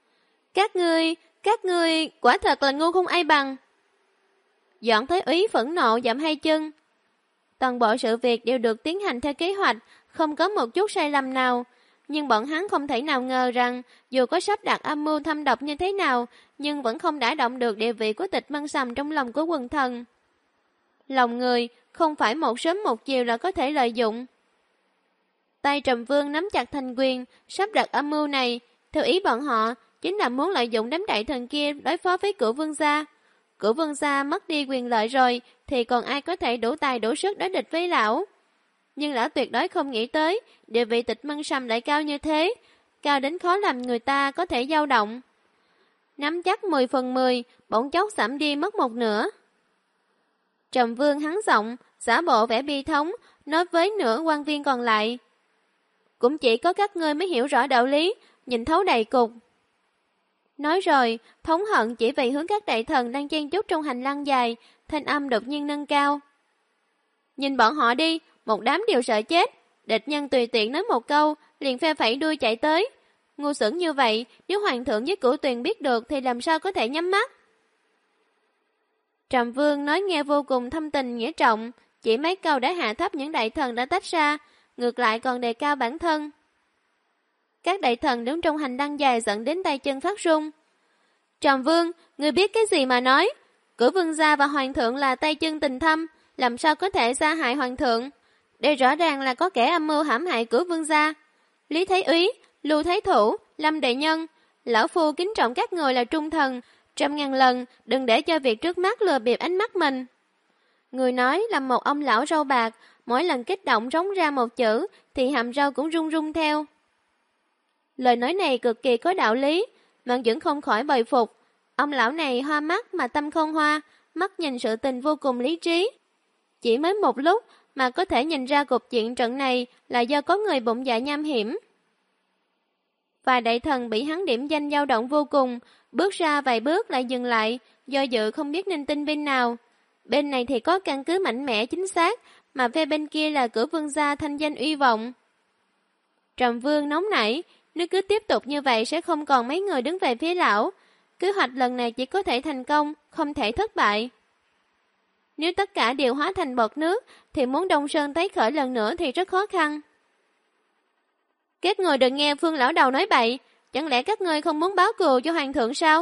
A: Các ngươi quả thật là ngu không ai bằng. Doãn Thái Úy phẫn nộ dậm hai chân. Toàn bộ sự việc đều được tiến hành theo kế hoạch, không có một chút sai lầm nào. Nhưng bọn hắn không thể nào ngờ rằng, dù có sắp đặt âm mưu thâm độc như thế nào, nhưng vẫn không đả động được địa vị của Tịch Măng Sầm trong lòng của quần thần. Lòng người không phải một sớm một chiều là có thể lợi dụng. Tay Trầm Vương nắm chặt thành quyền, sắp đặt âm mưu này, theo ý bọn họ, chính là muốn lợi dụng đám đại thần kia đối phó với Cửu Vương gia. Cửu Vương gia mất đi quyền lợi rồi, thì còn ai có thể đủ tài đủ sức đối địch với lão. Nhưng lão tuyệt đối không nghĩ tới, địa vị Tịch Măng Sầm lại cao như thế, cao đến khó làm người ta có thể dao động. Nắm chắc 10/10, bỗng chốc giảm đi mất một nửa. Trầm Vương hắn giọng, giả bộ vẻ bi thống, nói với nửa quan viên còn lại. Cũng chỉ có các ngươi mới hiểu rõ đạo lý, nhìn thấu đại cục. Nói rồi, thống hận chỉ về hướng các đại thần đang chen chúc trong hành lang dài, thanh âm đột nhiên nâng cao. Nhìn bọn họ đi, một đám đều sợ chết, địch nhân tùy tiện nói một câu, liền phe phẩy đuôi chạy tới. Ngu xuẩn như vậy, nếu hoàng thượng với Cửu Tuyền biết được thì làm sao có thể nhắm mắt. Trầm Vương nói nghe vô cùng thâm tình nghĩa trọng, chỉ mấy câu đã hạ thấp những đại thần đã tách ra, ngược lại còn đề cao bản thân. Các đại thần đứng trong hành lang dài giận đến tay chân phát run. Trầm Vương, ngươi biết cái gì mà nói? Cửu Vương gia và hoàng thượng là tay chân tình thâm, làm sao có thể gia hại hoàng thượng? Đây rõ ràng là có kẻ âm mưu hãm hại Cửu Vương gia. Lý Thái Úy, Lưu Thái Thủ, Lâm Đại Nhân, lão phu kính trọng các người là trung thần, 100.000 lần đừng để cho việc trước mắt lừa bịp ánh mắt mình. Người nói là một ông lão râu bạc, mỗi lần kích động rống ra một chữ thì hàm râu cũng rung rung theo. Lời nói này cực kỳ có đạo lý, Mạn Duẩn không khỏi bồi phục. Ông lão này hoa mắt mà tâm không hoa, mắt nhìn sự tình vô cùng lý trí. Chỉ mới một lúc mà có thể nhìn ra cục diện trận này là do có người bụng dạ nham hiểm. Vài đại thần bị hắn điểm danh dao động vô cùng, bước ra vài bước lại dừng lại, do dự không biết nên tin bên nào. Bên này thì có căn cứ mạnh mẽ chính xác, mà phe bên kia là Cửu Vương gia thanh danh uy vọng. Trầm Vương nóng nảy, nếu cứ tiếp tục như vậy sẽ không còn mấy người đứng về phía lão. Kế hoạch lần này chỉ có thể thành công, không thể thất bại. Nếu tất cả đều hóa thành bọt nước, thì muốn Đông Sơn tái khởi lần nữa thì rất khó khăn. Các người đừng nghe Phương lão đầu nói bậy, chẳng lẽ các ngươi không muốn báo cừu cho hoàng thượng sao?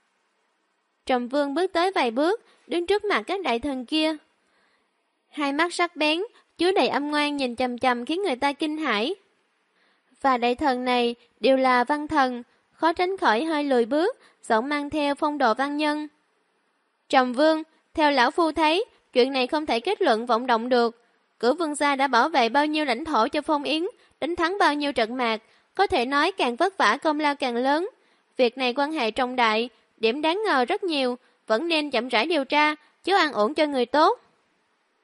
A: Trầm Vương bước tới vài bước, đứng trước mặt các đại thần kia. Hai mắt sắc bén, chứa đầy âm ngoan nhìn chằm chằm khiến người ta kinh hãi. Và đại thần này đều là văn thần, khó tránh khỏi hơi lùi bước, giọng mang theo phong độ văn nhân. Trầm Vương, theo lão phu thấy, chuyện này không thể kết luận vọng động được. Cửu Vương gia đã bảo vệ bao nhiêu lãnh thổ cho Phong Yến, đánh thắng bao nhiêu trận mạc, có thể nói càng vất vả công lao càng lớn. Việc này quan hệ trọng đại, điểm đáng ngờ rất nhiều, vẫn nên chậm rãi điều tra, chứ an ổn cho người tốt.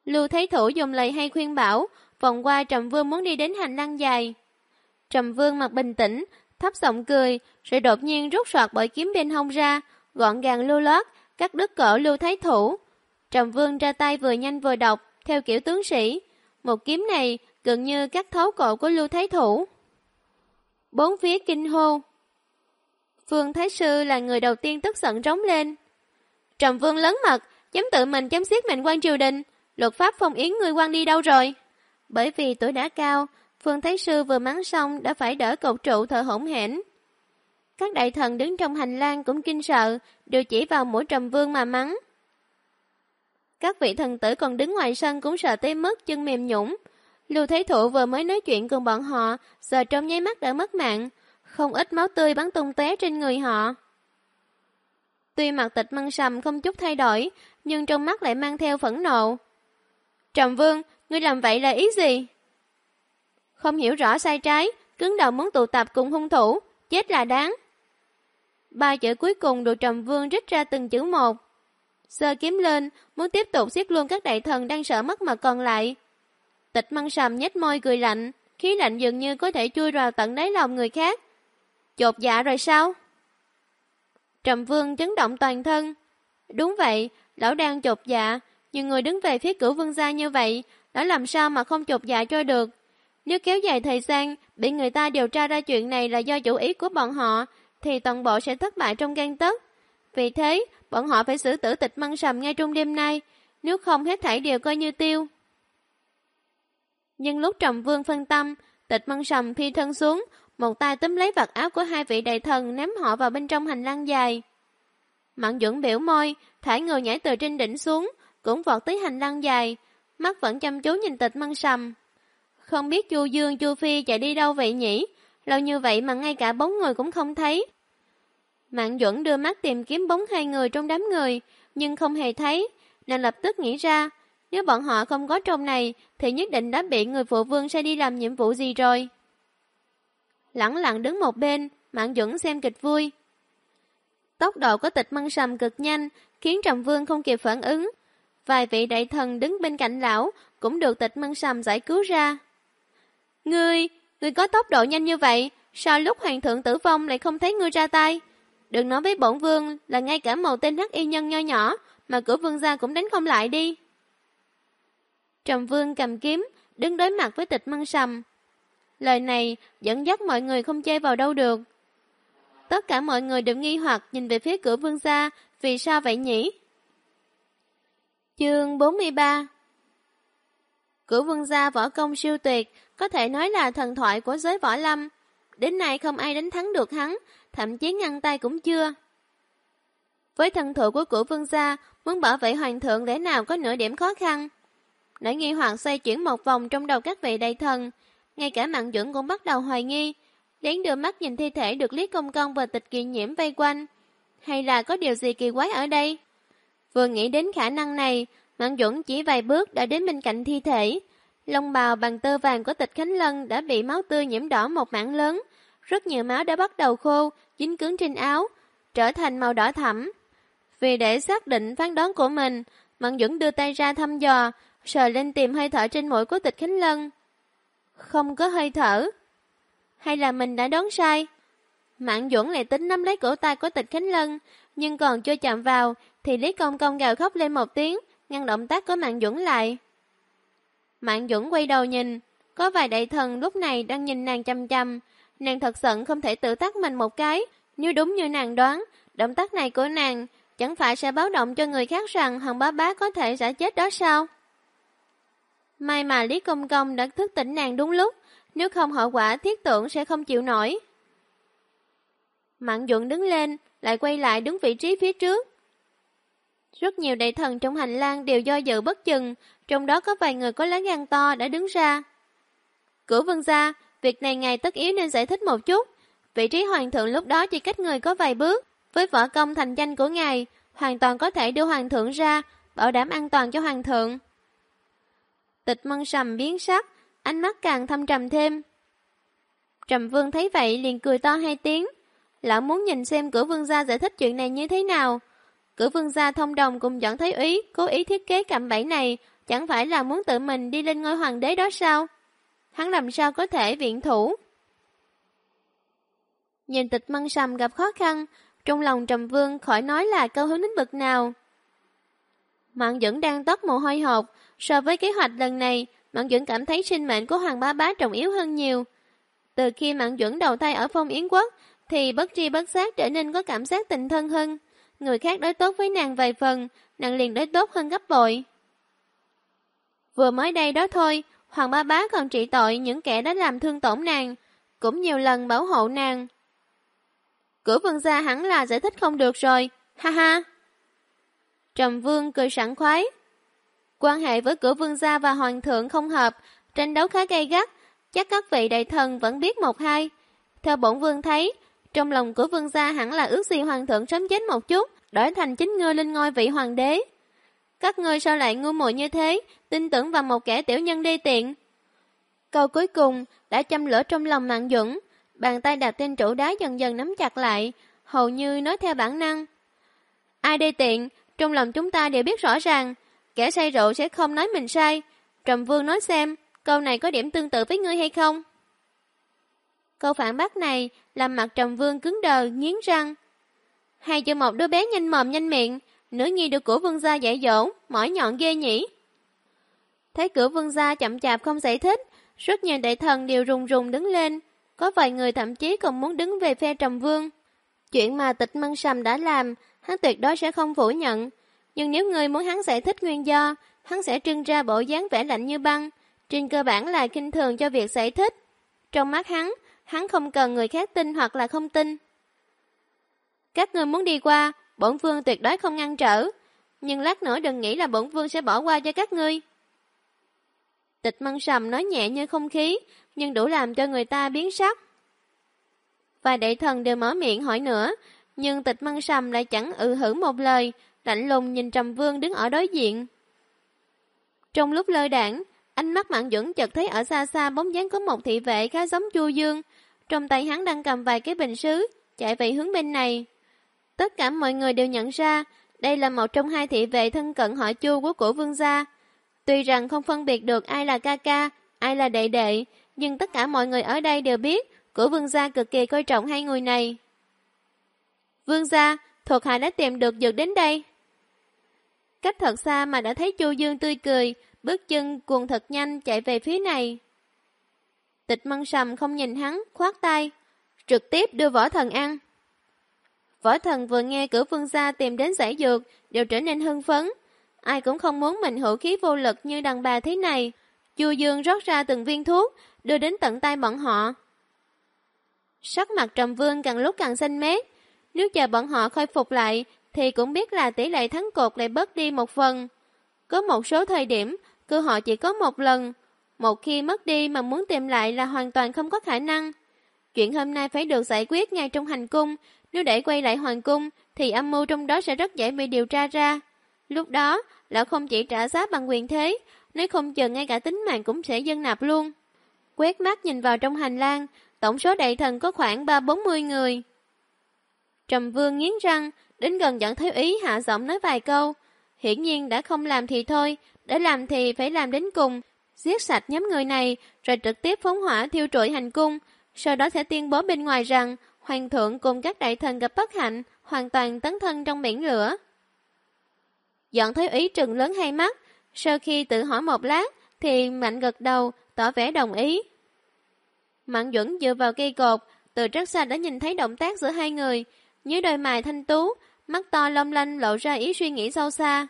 A: Lưu Thái Thủ dùng lời hay khuyên bảo, vòng qua Trầm Vương muốn đi đến hành lang dài. Trầm Vương mặt bình tĩnh, thấp giọng cười, rồi đột nhiên rút soạt bội kiếm bên hông ra, gọn gàng lưu loát, cắt đứt cổ Lưu Thái Thủ. Trầm Vương ra tay vừa nhanh vừa độc, theo kiểu tướng sĩ. Một kiếm này gần như cắt thấu cổ của Lưu Thái Thủ. Bốn phía kinh hô. Phương Thái Sư là người đầu tiên tức giận trống lên. Trầm Vương lớn mật, dám tự mình chém xiết mệnh quan triều đình, luật pháp phong yến người quan đi đâu rồi? Bởi vì tuổi đã cao, Phương Thái Sư vừa mắng xong đã phải đỡ cột trụ thở hổn hển. Các đại thần đứng trong hành lang cũng kinh sợ, đều chỉ vào mũi Trầm Vương mà mắng. Các vị thần tử còn đứng ngoài sân cũng sợ tới mức chân mềm nhũn. Lưu Thái Thủ vừa mới nói chuyện cùng bọn họ, giờ trong nháy mắt đã mất mạng, không ít máu tươi bắn tung tóe trên người họ. Tuy mặt Tịch Măng Sầm không chút thay đổi, nhưng trong mắt lại mang theo phẫn nộ. Trầm Vương, ngươi làm vậy là ý gì? Không hiểu rõ sai trái, cứng đầu muốn tụ tập cùng hung thủ, chết là đáng. Ba chữ cuối cùng được Trầm Vương rít ra từng chữ một. Giơ kiếm lên, muốn tiếp tục giết luôn các đại thần đang sợ mất mật còn lại. Tịch Măng Sầm nhếch môi cười lạnh, khí lạnh dường như có thể chui vào tận đáy lòng người khác. Chột dạ rồi sao? Trầm Vương chấn động toàn thân. Đúng vậy, lão đang chột dạ, nhưng người đứng về phía Cửu Vương gia như vậy, lão làm sao mà không chột dạ cho được? Nếu kéo dài thời gian, bị người ta điều tra ra chuyện này là do chủ ý của bọn họ, thì toàn bộ sẽ thất bại trong gang tấc. Vì thế, bọn họ phải xử tử Tịch Măng Sầm ngay trong đêm nay, nếu không hết thảy đều coi như tiêu. Nhưng lúc Trầm Vương phân tâm, Tịch Măng Sầm phi thân xuống, một tay túm lấy vạt áo của hai vị đại thần ném họ vào bên trong hành lang dài. Mạn Duẩn biểu môi, thả người nhảy từ trên đỉnh xuống, cũng vọt tới hành lang dài, mắt vẫn chăm chú nhìn Tịch Măng Sầm. Không biết Chu Dương, Chu Phi chạy đi đâu vậy nhỉ? Lâu như vậy mà ngay cả bóng người cũng không thấy. Mạn Duẩn đưa mắt tìm kiếm bóng hai người trong đám người, nhưng không hề thấy, nên lập tức nghĩ ra, nếu bọn họ không có trong này, thì nhất định đã bị người phụ vương sai đi làm nhiệm vụ gì rồi. Lẳng lặng đứng một bên, Mạn Duẩn xem kịch vui. Tốc độ của Tịch Măng Sầm cực nhanh, khiến Trầm Vương không kịp phản ứng. Vài vị đại thần đứng bên cạnh lão, cũng được Tịch Măng Sầm giải cứu ra. Ngươi có tốc độ nhanh như vậy, sao lúc hoàng thượng tử vong lại không thấy ngươi ra tay? Đừng nói với bổn vương là ngay cả một tên hắc y nhân nho nhỏ mà Cửu Vương gia cũng đánh không lại đi. Trầm Vương cầm kiếm, đứng đối mặt với Tịch Măng Sầm. Lời này dẫn dắt mọi người không chê vào đâu được. Tất cả mọi người đều nghi hoặc nhìn về phía Cửu Vương gia, vì sao vậy nhỉ? Chương 43. Cửu Vương gia võ công siêu tuyệt, có thể nói là thần thoại của giới võ lâm. Đến nay không ai đánh thắng được hắn, thậm chí ngăn tay cũng chưa. Với thân thủ của Cửu Vương gia, muốn bảo vệ hoàng thượng lẽ nào có nửa điểm khó khăn. Nỗi nghi hoặc xoay chuyển một vòng trong đầu các vị đại thần, ngay cả Mạn Duẩn cũng bắt đầu hoài nghi, lén đưa mắt nhìn thi thể được Lý Công Công và Tịch Kỳ Nhiễm vây quanh. Hay là có điều gì kỳ quái ở đây? Vừa nghĩ đến khả năng này, Mạn Duẩn chỉ vài bước đã đến bên cạnh thi thể. Lông bào bằng tơ vàng của Tịch Khánh Lân đã bị máu tươi nhiễm đỏ một mảng lớn. Rất nhiều máu đã bắt đầu khô, dính cứng trên áo, trở thành màu đỏ thẫm. Vì để xác định phán đoán của mình, Mạn Duẩn đưa tay ra thăm dò, sờ lên tìm hơi thở trên mũi của Tịch Khánh Lân. Không có hơi thở. Hay là mình đã đoán sai? Mạn Duẩn lại tính nắm lấy cổ tay của Tịch Khánh Lân, nhưng còn chưa chạm vào thì Lý Công Công gào khóc lên một tiếng, ngăn động tác của Mạn Duẩn lại. Mạn Duẩn quay đầu nhìn, có vài đại thần lúc này đang nhìn nàng chăm chăm. Nàng thật giận không thể tự tát mình một cái. Nếu đúng như nàng đoán, động tác này của nàng chẳng phải sẽ báo động cho người khác rằng Hằng Bá Bá có thể sẽ chết đó sao? May mà Lý Công Công đã thức tỉnh nàng đúng lúc, nếu không hậu quả thiết tưởng sẽ không chịu nổi. Mạn Duẩn đứng lên, lại quay lại đứng vị trí phía trước. Rất nhiều đại thần trong hành lang đều do dự bất chừng, trong đó có vài người có lá gan to đã đứng ra. Cửu Vương gia, việc này ngài tất yếu nên giải thích một chút. Vị trí hoàng thượng lúc đó chỉ cách người có vài bước, với võ công thành danh của ngài, hoàn toàn có thể đưa hoàng thượng ra, bảo đảm an toàn cho hoàng thượng. Tịch Măng Sầm biến sắc, ánh mắt càng thâm trầm thêm. Trầm Vương thấy vậy liền cười to hai tiếng. Lão muốn nhìn xem Cửu Vương gia giải thích chuyện này như thế nào. Cửu Vương gia thông đồng cùng Doãn Thái Úy cố ý thiết kế cạm bẫy này chẳng phải là muốn tự mình đi lên ngôi hoàng đế đó sao? Hắn làm sao có thể viện thủ? Nhìn Tịch Mân Sầm gặp khó khăn, trong lòng Trầm Vương khỏi nói là cao hứng đến bậc nào. Mạn Duẩn đang toát mồ hôi hột, so với kế hoạch lần này, Mạn Duẩn cảm thấy sinh mệnh của Hoàng Bá Bá trọng yếu hơn nhiều. Từ khi Mạn Duẩn đầu tay ở Phong Yến Quốc, thì bất tri bất giác trở nên có cảm giác tình thân hơn. Người khác đối tốt với nàng vài phần, nàng liền đối tốt hơn gấp bội. Vừa mới đây đó thôi, Hoàng Bá Bá còn trị tội những kẻ đã làm thương tổn nàng, cũng nhiều lần bảo hộ nàng. Cửu Vương gia hẳn là giải thích không được rồi, ha ha. Trầm Vương cười sảng khoái. Quan hệ với Cửu Vương gia và Hoàng thượng không hợp, tranh đấu khá gay gắt, chắc các vị đại thần vẫn biết một hai. Theo bổn vương thấy, trong lòng của Vương gia hẳn là ước gì Hoàng thượng sớm chết một chút, đổi thành chính ngươi lên ngôi vị hoàng đế. Các ngươi sao lại ngu muội như thế, tin tưởng vào một kẻ tiểu nhân đê tiện. Câu cuối cùng đã châm lửa trong lòng Mạn Duẩn, bàn tay đặt trên trụ đá dần dần nắm chặt lại, hầu như nói theo bản năng. Ai đê tiện, trong lòng chúng ta đều biết rõ ràng, kẻ say rượu sẽ không nói mình sai. Trầm Vương nói xem, câu này có điểm tương tự với ngươi hay không? Câu phản bác này làm mặt Trầm Vương cứng đờ, nghiến răng. Hay cho một đứa bé nhanh mồm nhanh miệng, nữ nhi được Cửu Vương gia dạy dỗ, mỏi nhọn ghê nhỉ. Thấy Cửu Vương gia chậm chạp không giải thích, rất nhiều đại thần đều rùng rùng đứng lên, có vài người thậm chí còn muốn đứng về phe Trầm Vương. Chuyện mà Tịch Mân Sầm đã làm, hắn tuyệt đối sẽ không phủ nhận. Nhưng nếu người muốn hắn giải thích nguyên do, hắn sẽ trưng ra bộ dáng vẻ lạnh như băng, trên cơ bản là khinh thường cho việc giải thích. Trong mắt hắn không cần người khác tin hoặc là không tin. Các ngươi muốn đi qua, bổn vương tuyệt đối không ngăn trở, nhưng lát nữa đừng nghĩ là bổn vương sẽ bỏ qua cho các ngươi. Tịch Mân Sầm nói nhẹ như không khí, nhưng đủ làm cho người ta biến sắc. Vài đại thần đều mở miệng hỏi nữa, nhưng Tịch Mân Sầm lại chẳng hử một lời, lạnh lùng nhìn Trầm Vương đứng ở đối diện. Trong lúc lơ đãng, ánh mắt Mạn Duẩn chợt thấy ở xa xa bóng dáng có một thị vệ khá giống Chu Dương, trong tay hắn đang cầm vài cái bình sứ, chạy về hướng bên này. Tất cả mọi người đều nhận ra, đây là một trong hai thị vệ thân cận họ Chu của Cửu Vương gia. Tuy rằng không phân biệt được ai là ca ca, ai là đệ đệ, nhưng tất cả mọi người ở đây đều biết Cửu Vương gia cực kỳ coi trọng hai người này. Vương gia, thuộc hạ đã tìm được dược đến đây. Cách thật xa mà đã thấy Chu Dương tươi cười, bước chân cuồng thật nhanh chạy về phía này. Tịch Mân Sầm không nhìn hắn, khoát tay, trực tiếp đưa Võ Thần ăn. Võ Thần vừa nghe Cửu Vương gia tìm đến giải dược, đều trở nên hưng phấn. Ai cũng không muốn mình hữu khí vô lực như đàn bà thế này. Chu Dương rót ra từng viên thuốc, đưa đến tận tay bọn họ. Sắc mặt Trầm Vương càng lúc càng xanh mét. Nếu chờ bọn họ khôi phục lại, thì cũng biết là tỷ lệ thắng cuộc lại bớt đi một phần. Có một số thời điểm, cơ hội chỉ có một lần. Một khi mất đi mà muốn tìm lại là hoàn toàn không có khả năng. Chuyện hôm nay phải được giải quyết ngay trong hành cung. Nếu để quay lại hoàng cung, thì âm mưu trong đó sẽ rất dễ bị điều tra ra. Lúc đó, lão không chỉ trả giá bằng quyền thế, nếu không chừng ngay cả tính mạng cũng sẽ dâng nạp luôn. Quét mắt nhìn vào trong hành lang, tổng số đại thần có khoảng 30-40 người. Trầm Vương nghiến răng, đến gần Doãn Thái Úy hạ giọng nói vài câu. Hiển nhiên đã không làm thì thôi, đã làm thì phải làm đến cùng, giết sạch nhóm người này, rồi trực tiếp phóng hỏa thiêu trụi hành cung, sau đó sẽ tuyên bố bên ngoài rằng hoàng thượng cùng các đại thần gặp bất hạnh, hoàn toàn tấn thân trong biển lửa. Doãn Thái Úy trừng lớn hai mắt, sau khi tự hỏi một lát, thì mạnh gật đầu, tỏ vẻ đồng ý. Mạn Duẩn dựa vào cây cột, từ rất xa đã nhìn thấy động tác giữa hai người, nhíu đôi mày thanh tú, mắt to long lanh lộ ra ý suy nghĩ sâu xa.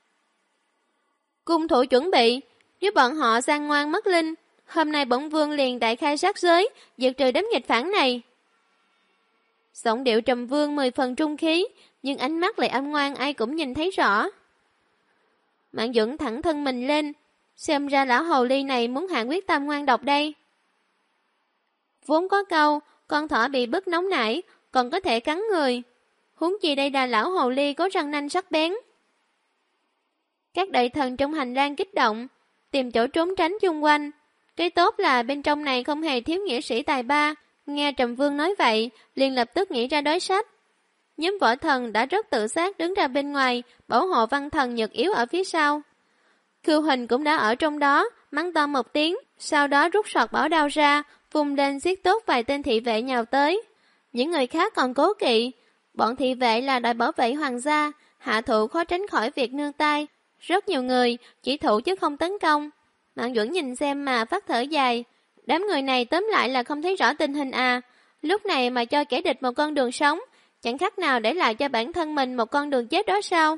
A: Cung thủ chuẩn bị, nếu bọn họ gian ngoan mất linh, hôm nay bổn vương liền đại khai sát giới, diệt trừ đám nghịch phản này. Giọng điệu Trầm Vương 10 phần trung khí, nhưng ánh mắt lại âm ngoan ai cũng nhìn thấy rõ. Mạn Duẩn thẳng thân mình lên, xem ra lão hồ ly này muốn hạ quyết tâm ngoan độc đây. Vốn có câu, con thỏ bị bức nóng nảy, còn có thể cắn người. Huống chi đây là lão hồ ly có răng nanh sắc bén. Các đại thần trong hành lang kích động, tìm chỗ trốn tránh chung quanh. Cái tốt là bên trong này không hề thiếu nghĩa sĩ tài ba. Nghe Trầm Vương nói vậy, liền lập tức nghĩ ra đối sách. Nhóm võ thần đã rất tự giác đứng ra bên ngoài, bảo hộ văn thần nhược yếu ở phía sau. Khưu Hình cũng đã ở trong đó, mắng to một tiếng, sau đó rút sọt bảo đao ra, vung lên giết tốt vài tên thị vệ nhào tới. Những người khác còn cố kỵ, bọn thị vệ là đội bảo vệ hoàng gia, hạ thủ khó tránh khỏi việc nương tay. Rất nhiều người chỉ thủ chứ không tấn công. Mạn Duẩn nhìn xem mà phát thở dài. Đám người này tóm lại là không thấy rõ tình hình à. Lúc này mà cho kẻ địch một con đường sống, chẳng khác nào để lại cho bản thân mình một con đường chết đó sao?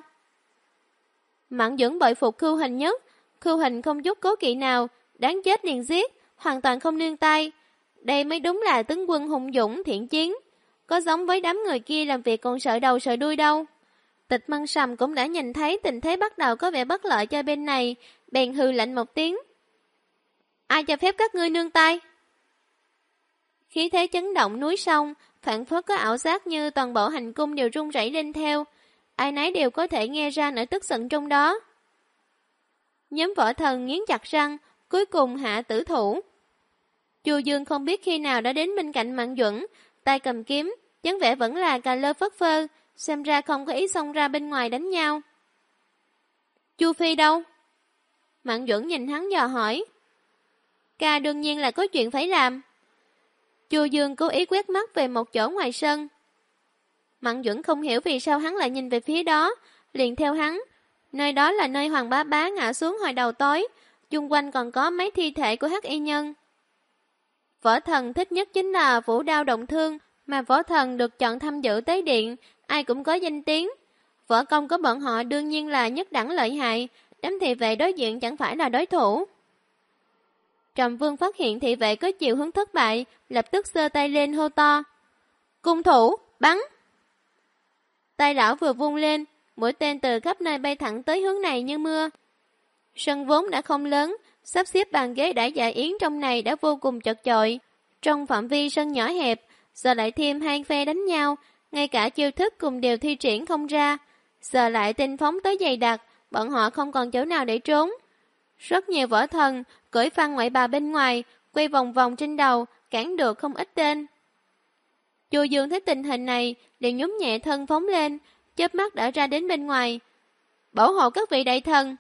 A: Mạn Duẩn bội phục Khưu Hình nhất. Khưu Hình không chút cố kỵ nào, đáng chết liền giết, hoàn toàn không nương tay. Đây mới đúng là tướng quân hùng dũng thiện chiến. Có giống với đám người kia làm việc còn sợ đầu sợ đuôi đâu. Tịch Mân Sầm cũng đã nhìn thấy tình thế bắt đầu có vẻ bất lợi cho bên này, bèn hừ lạnh một tiếng. Ai cho phép các ngươi nương tay? Khí thế chấn động núi sông, phản phất có ảo giác như toàn bộ hành cung đều rung rẩy lên theo. Ai nấy đều có thể nghe ra nỗi tức giận trong đó. Nhóm võ thần nghiến chặt răng, cuối cùng hạ tử thủ. Chu Dương không biết khi nào đã đến bên cạnh Mạn Duẩn, tay cầm kiếm, dáng vẻ vẫn là cà lơ phất phơ, xem ra không có ý xông ra bên ngoài đánh nhau. Chu Phi đâu? Mạn Duẩn nhìn hắn dò hỏi. Ca đương nhiên là có chuyện phải làm. Chu Dương cố ý quét mắt về một chỗ ngoài sân. Mạn Duẩn không hiểu vì sao hắn lại nhìn về phía đó, liền theo hắn. Nơi đó là nơi Hoàng Bá Bá ngã xuống hồi đầu tối, chung quanh còn có mấy thi thể của hắc y nhân. Võ thần thích nhất chính là vũ đao động thương, mà võ thần được chọn tham dự tế điện, ai cũng có danh tiếng. Võ công của bọn họ đương nhiên là nhất đẳng lợi hại, đám thị vệ đối diện chẳng phải là đối thủ. Trầm Vương phát hiện thị vệ có chiều hướng thất bại, lập tức giơ tay lên hô to. Cung thủ, bắn! Tay lão vừa vung lên, mũi tên từ khắp nơi bay thẳng tới hướng này như mưa. Sân vốn đã không lớn, sắp xếp bàn ghế đãi dạ yến trong này đã vô cùng chật chội. Trong phạm vi sân nhỏ hẹp, giờ lại thêm hai phe đánh nhau, ngay cả chiêu thức cùng đều thi triển không ra. Giờ lại tinh phóng tới dày đặc, bọn họ không còn chỗ nào để trốn. Rất nhiều võ thần, cưỡi phan ngoại bào bên ngoài, quay vòng vòng trên đầu, cản được không ít tên. Chu Dương thấy tình hình này, liền nhún nhẹ thân phóng lên, chớp mắt đã ra đến bên ngoài. Bảo hộ các vị đại thần.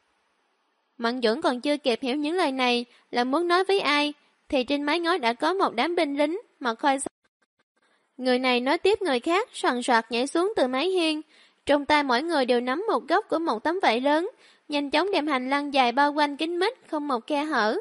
A: Mạn Duẩn còn chưa kịp hiểu những lời này là muốn nói với ai, thì trên mái ngói đã có một đám binh lính mặc khôi. Người này nói tiếp người khác, soàn soạt nhảy xuống từ mái hiên. Trong tay mỗi người đều nắm một góc của một tấm vải lớn, nhanh chóng đem hành lang dài bao quanh kín mít, không một khe hở.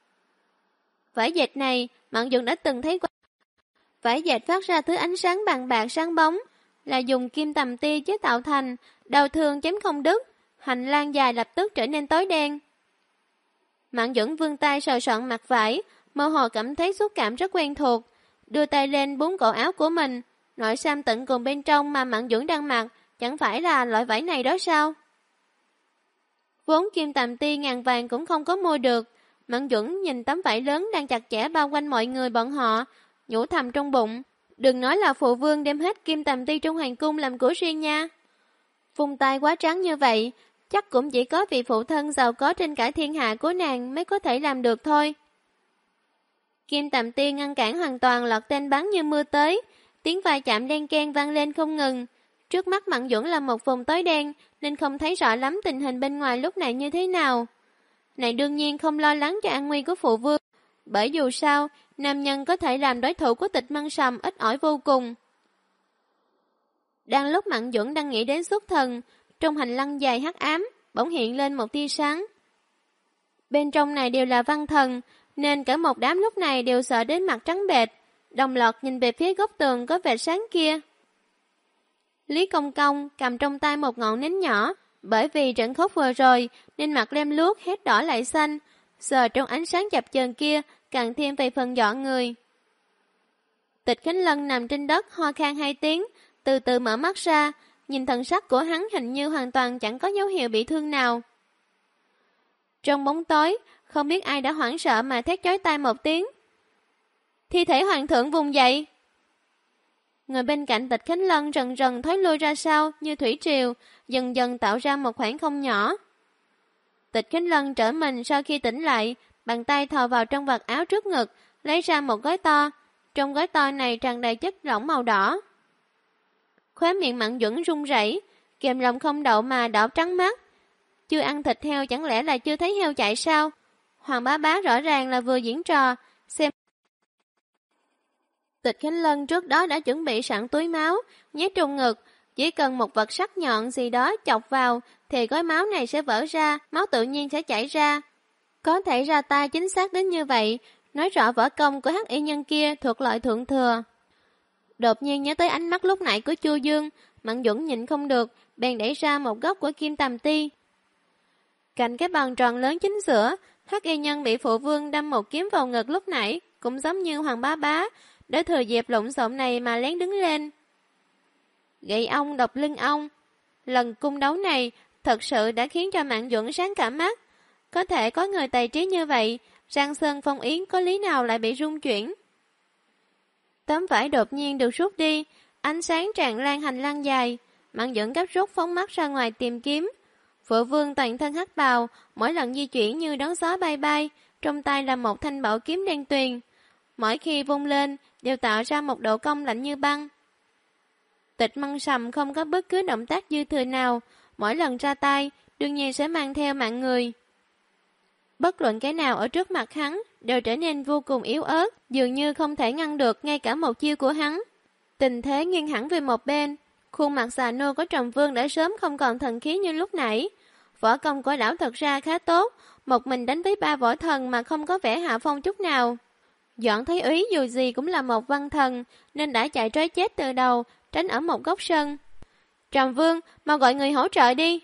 A: Vải dệt này, Mạn Duẩn đã từng thấy qua. Vải dệt phát ra thứ ánh sáng bằng bạc sáng bóng, là dùng kim tầm ti chế tạo thành, đầu thường chém không đứt, hành lang dài lập tức trở nên tối đen. Mạn Duẩn vươn tay sờ soạn mặt vải, mơ hồ cảm thấy xúc cảm rất quen thuộc, đưa tay lên búng cổ áo của mình, nội sam tận cùng bên trong mà Mạn Duẩn đang mặc, chẳng phải là loại vải này đó sao? Vốn kim tầm ti ngàn vàng cũng không có mua được, Mạn Duẩn nhìn tấm vải lớn đang chặt chẽ bao quanh mọi người bọn họ, nhủ thầm trong bụng, đừng nói là phụ vương đem hết kim tầm ti trong hoàng cung làm của riêng nha. Vùng tay quá trắng như vậy, chắc cũng chỉ có vị phụ thân giàu có trên cả thiên hạ của nàng mới có thể làm được thôi. Kim tầm ti ngăn cản hoàn toàn lọt tên bắn như mưa tới, tiếng va chạm đen ken vang lên không ngừng. Trước mắt Mạn Duẩn là một vùng tối đen, nên không thấy rõ lắm tình hình bên ngoài lúc này như thế nào. Này đương nhiên không lo lắng cho an nguy của phụ vương, bởi dù sao, nam nhân có thể làm đối thủ của Tịch Mân Sầm ít ỏi vô cùng. Đang lúc Mạn Duẩn đang nghĩ đến xuất thần, trong hành lang dài hắc ám, bỗng hiện lên một tia sáng. Bên trong này đều là văn thần, nên cả một đám lúc này đều sợ đến mặt trắng bệch, đồng loạt nhìn về phía góc tường có vệt sáng kia. Lý Công Công cầm trong tay một ngọn nến nhỏ, bởi vì trận khóc vừa rồi nên mặt lem luốc hết đỏ lại xanh, giờ trong ánh sáng chập chờn kia càng thêm vài phần dọa người. Tịch Khánh Lân nằm trên đất ho khan 2 tiếng, từ từ mở mắt ra, nhìn thần sắc của hắn hình như hoàn toàn chẳng có dấu hiệu bị thương nào. Trong bóng tối, không biết ai đã hoảng sợ mà thét chói tai một tiếng. Thi thể hoàng thượng vùng dậy. Người bên cạnh Tịch Khánh Lân rần rần thối lui ra sau như thủy triều, dần dần tạo ra một khoảng không nhỏ. Tịch Khánh Lân trở mình sau khi tỉnh lại, bàn tay thò vào trong vạt áo trước ngực, lấy ra một gói to. Trong gói to này tràn đầy chất lỏng màu đỏ. Khóe miệng Mạn Duẩn run rẩy, kèm lòng không đậu mà đỏ trắng mắt. chưa ăn thịt heo chẳng lẽ là chưa thấy heo chạy sao? Hoàng bá bá rõ ràng là vừa diễn trò, xem. Tịch Khánh Lân trước đó đã chuẩn bị sẵn túi máu, nhét trong ngực, chỉ cần một vật sắc nhọn gì đó chọc vào thì gói máu này sẽ vỡ ra, máu tự nhiên sẽ chảy ra. Có thể ra tay chính xác đến như vậy, nói rõ võ công của hắc y nhân kia thuộc loại thượng thừa. Đột nhiên nhớ tới ánh mắt lúc nãy của Chu Dương, Mạn Duẩn nhịn không được, bèn đẩy ra một góc của kim tầm ti. Cạnh cái bàn tròn lớn chính giữa, hắc y nhân bị phụ vương đâm một kiếm vào ngực lúc nãy, cũng giống như Hoàng bá bá, để thừa dịp lộn xộn này mà lén đứng lên. Gậy ông độc lưng ông. Lần cung đấu này thật sự đã khiến cho Mạn Duẩn sáng cả mắt. Có thể có người tài trí như vậy, Giang Sơn Phong Yến có lý nào lại bị rung chuyển. Tấm vải đột nhiên được rút đi, ánh sáng tràn lan hành lang dài. Mạn Duẩn gấp rút phóng mắt ra ngoài tìm kiếm. Phụ vương toàn thân hắc bào, mỗi lần di chuyển như đón gió bay bay, trong tay là một thanh bảo kiếm đen tuyền. Mỗi khi vung lên, đều tạo ra một độ cong lạnh như băng. Tịch Măng Sầm không có bất cứ động tác dư thừa nào, mỗi lần ra tay, đương nhiên sẽ mang theo mạng người. Bất luận cái nào ở trước mặt hắn, đều trở nên vô cùng yếu ớt, dường như không thể ngăn được ngay cả một chiêu của hắn. Tình thế nghiêng hẳn về một bên, khuôn mặt già nua của Trầm Vương đã sớm không còn thần khí như lúc nãy. Võ công của lão thật ra khá tốt, một mình đánh với 3 võ thần mà không có vẻ hạ phong chút nào. Doãn Thái Úy dù gì cũng là một văn thần, nên đã chạy trối chết từ đầu, tránh ở một góc sân. Trầm Vương, mau gọi người hỗ trợ đi.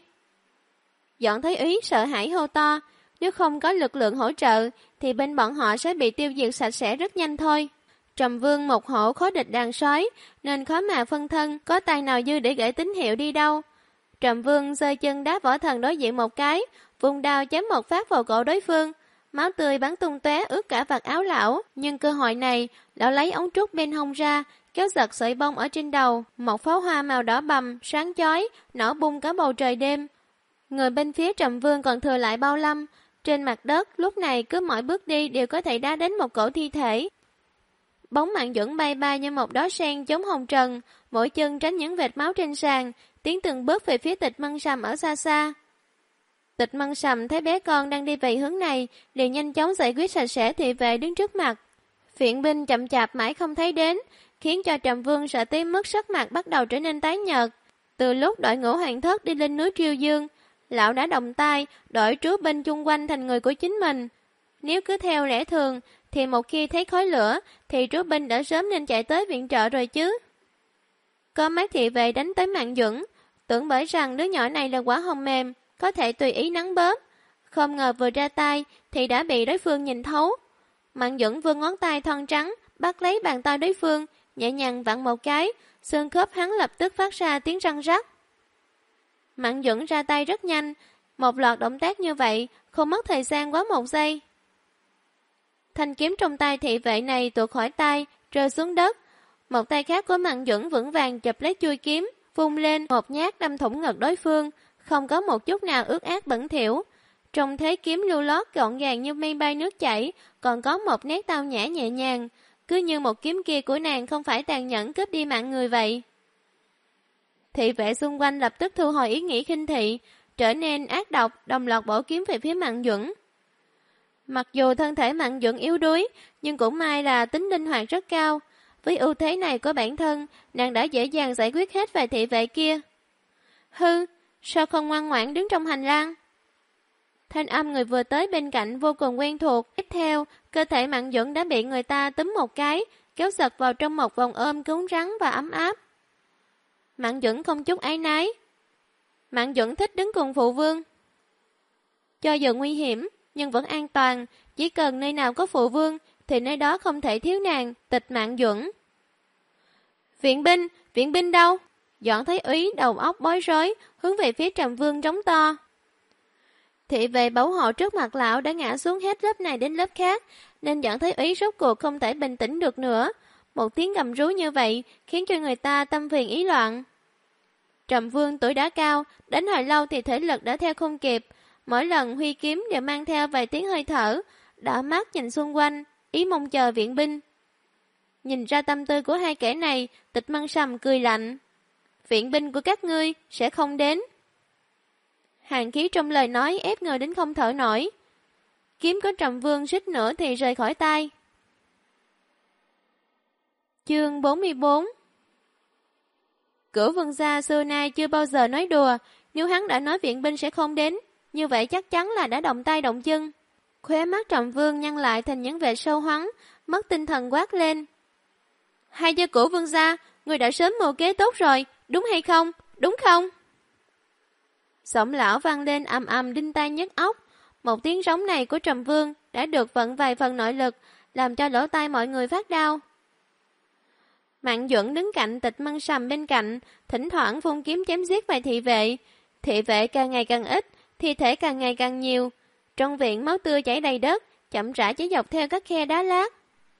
A: Doãn Thái Úy sợ hãi hô to, nếu không có lực lượng hỗ trợ, thì bên bọn họ sẽ bị tiêu diệt sạch sẽ rất nhanh thôi. Trầm Vương một hổ khó địch đàn sói, nên khó mà phân thân, có tay nào dư để gửi tín hiệu đi đâu. Trầm Vương giơ chân đá võ thần đối diện một cái, vùng đao chém một phát vào cổ đối phương. Máu tươi bắn tung tóe ướt cả vạt áo lão, nhưng cơ hội này, lão lấy ống trúc bên hông ra, kéo giật sợi bông ở trên đầu, một pháo hoa màu đỏ bầm, sáng chói, nổ bung cả bầu trời đêm. Người bên phía Trầm Vương còn thừa lại bao lâm, trên mặt đất lúc này cứ mỗi bước đi đều có thể đá đến một cổ thi thể. Bóng Mạn Duẩn bay bay như một đóa sen chống hồng trần, mỗi chân tránh những vệt máu trên sàn, tiến từng bước về phía Tịch Măng Sầm ở xa xa. Tịch Măng Sầm thấy bé con đang đi về hướng này, liền nhanh chóng giải quyết sạch sẽ thị vệ đứng trước mặt. Viện binh chậm chạp mãi không thấy đến, khiến cho Trầm Vương sợ tới mức sắc mặt bắt đầu trở nên tái nhợt. Từ lúc đội ngũ hoàng thất đi lên núi Triều Dương, lão đã động tay đổi trú binh chung quanh thành người của chính mình. Nếu cứ theo lẽ thường, thì một khi thấy khói lửa, thì trú binh đã sớm nên chạy tới viện trợ rồi chứ. Có mấy thị vệ đánh tới Mạn Duẩn, tưởng bởi rằng đứa nhỏ này là quả hồng mềm, có thể tùy ý nắng bóp. Không ngờ vừa ra tay thì đã bị đối phương nhìn thấu. Mạn Duẩn vươn ngón tay thon trắng, bắt lấy bàn tay đối phương, nhẹ nhàng vặn một cái, xương khớp hắn lập tức phát ra tiếng răng rắc. Mạn Duẩn ra tay rất nhanh, một loạt động tác như vậy, không mất thời gian quá 1 giây. Thanh kiếm trong tay thị vệ này tuột khỏi tay, rơi xuống đất. Một tay khác của Mạn Duẩn vững vàng chụp lấy chuôi kiếm, vung lên một nhát đâm thủng ngực đối phương, không có một chút nào ướt át bẩn thỉu. Trong thế kiếm lưu lót gọn gàng như mây bay nước chảy, còn có một nét tao nhã nhẹ nhàng, cứ như một kiếm kia của nàng không phải tàn nhẫn cướp đi mạng người vậy. Thị vệ xung quanh lập tức thu hồi ý nghĩ khinh thị, trở nên ác độc, đồng loạt bổ kiếm về phía Mạn Duẩn. Mặc dù thân thể Mạn Duẩn yếu đuối, nhưng cũng may là tính linh hoạt rất cao. Với ưu thế này của bản thân, nàng đã dễ dàng giải quyết hết vài thị vệ kia. Hư, sao không ngoan ngoãn đứng trong hành lang? Thanh âm người vừa tới bên cạnh vô cùng quen thuộc. Tiếp theo, cơ thể Mạn Duẩn đã bị người ta túm một cái, kéo giật vào trong một vòng ôm cứng rắn và ấm áp. Mạn Duẩn không chút áy náy. Mạn Duẩn thích đứng cùng phụ vương. Cho dù nguy hiểm, nhưng vẫn an toàn, chỉ cần nơi nào có phụ vương, thì nơi đó không thể thiếu nàng, Tịch Mạn Duẩn. Viện binh đâu? Doãn Thái Úy đầu óc bối rối, hướng về phía Trầm Vương trống to. Thị vệ bảo hộ trước mặt lão đã ngã xuống hết lớp này đến lớp khác, nên Doãn Thái Úy rốt cuộc không thể bình tĩnh được nữa. Một tiếng gầm rú như vậy khiến cho người ta tâm phiền ý loạn. Trầm Vương tuổi đã cao, đến hồi lâu thì thể lực đã theo không kịp, mỗi lần huy kiếm đều mang theo vài tiếng hơi thở, đảo mắt nhìn xung quanh, ý mong chờ viện binh. Nhìn ra tâm tư của hai kẻ này, Tịch Măng Sầm cười lạnh. Viện binh của các ngươi sẽ không đến. hàn khí trong lời nói ép người đến không thở nổi. Kiếm của Trầm Vương suýt nữa thì rời khỏi tay. Chương 44. Cửu Vương gia xưa nay chưa bao giờ nói đùa, nếu hắn đã nói viện binh sẽ không đến, như vậy chắc chắn là đã động tay động chân. Khóe mắt Trầm Vương nhăn lại thành những vệt sâu hoắm, mất tinh thần quát lên. Hay cho Cửu Vương gia, người đã sớm mưu kế tốt rồi, đúng hay không, đúng không? Giọng lão vang lên ầm ầm đinh tai nhức óc. Một tiếng rống này của Trầm Vương đã được vận vài phần nội lực, làm cho lỗ tai mọi người phát đau. Mạn Duẩn đứng cạnh Tịch Mân Sầm bên cạnh, thỉnh thoảng vung kiếm chém giết vài thị vệ. Thị vệ càng ngày càng ít, thi thể càng ngày càng nhiều. Trong viện máu tươi chảy đầy đất, chậm rãi chảy dọc theo các khe đá lát.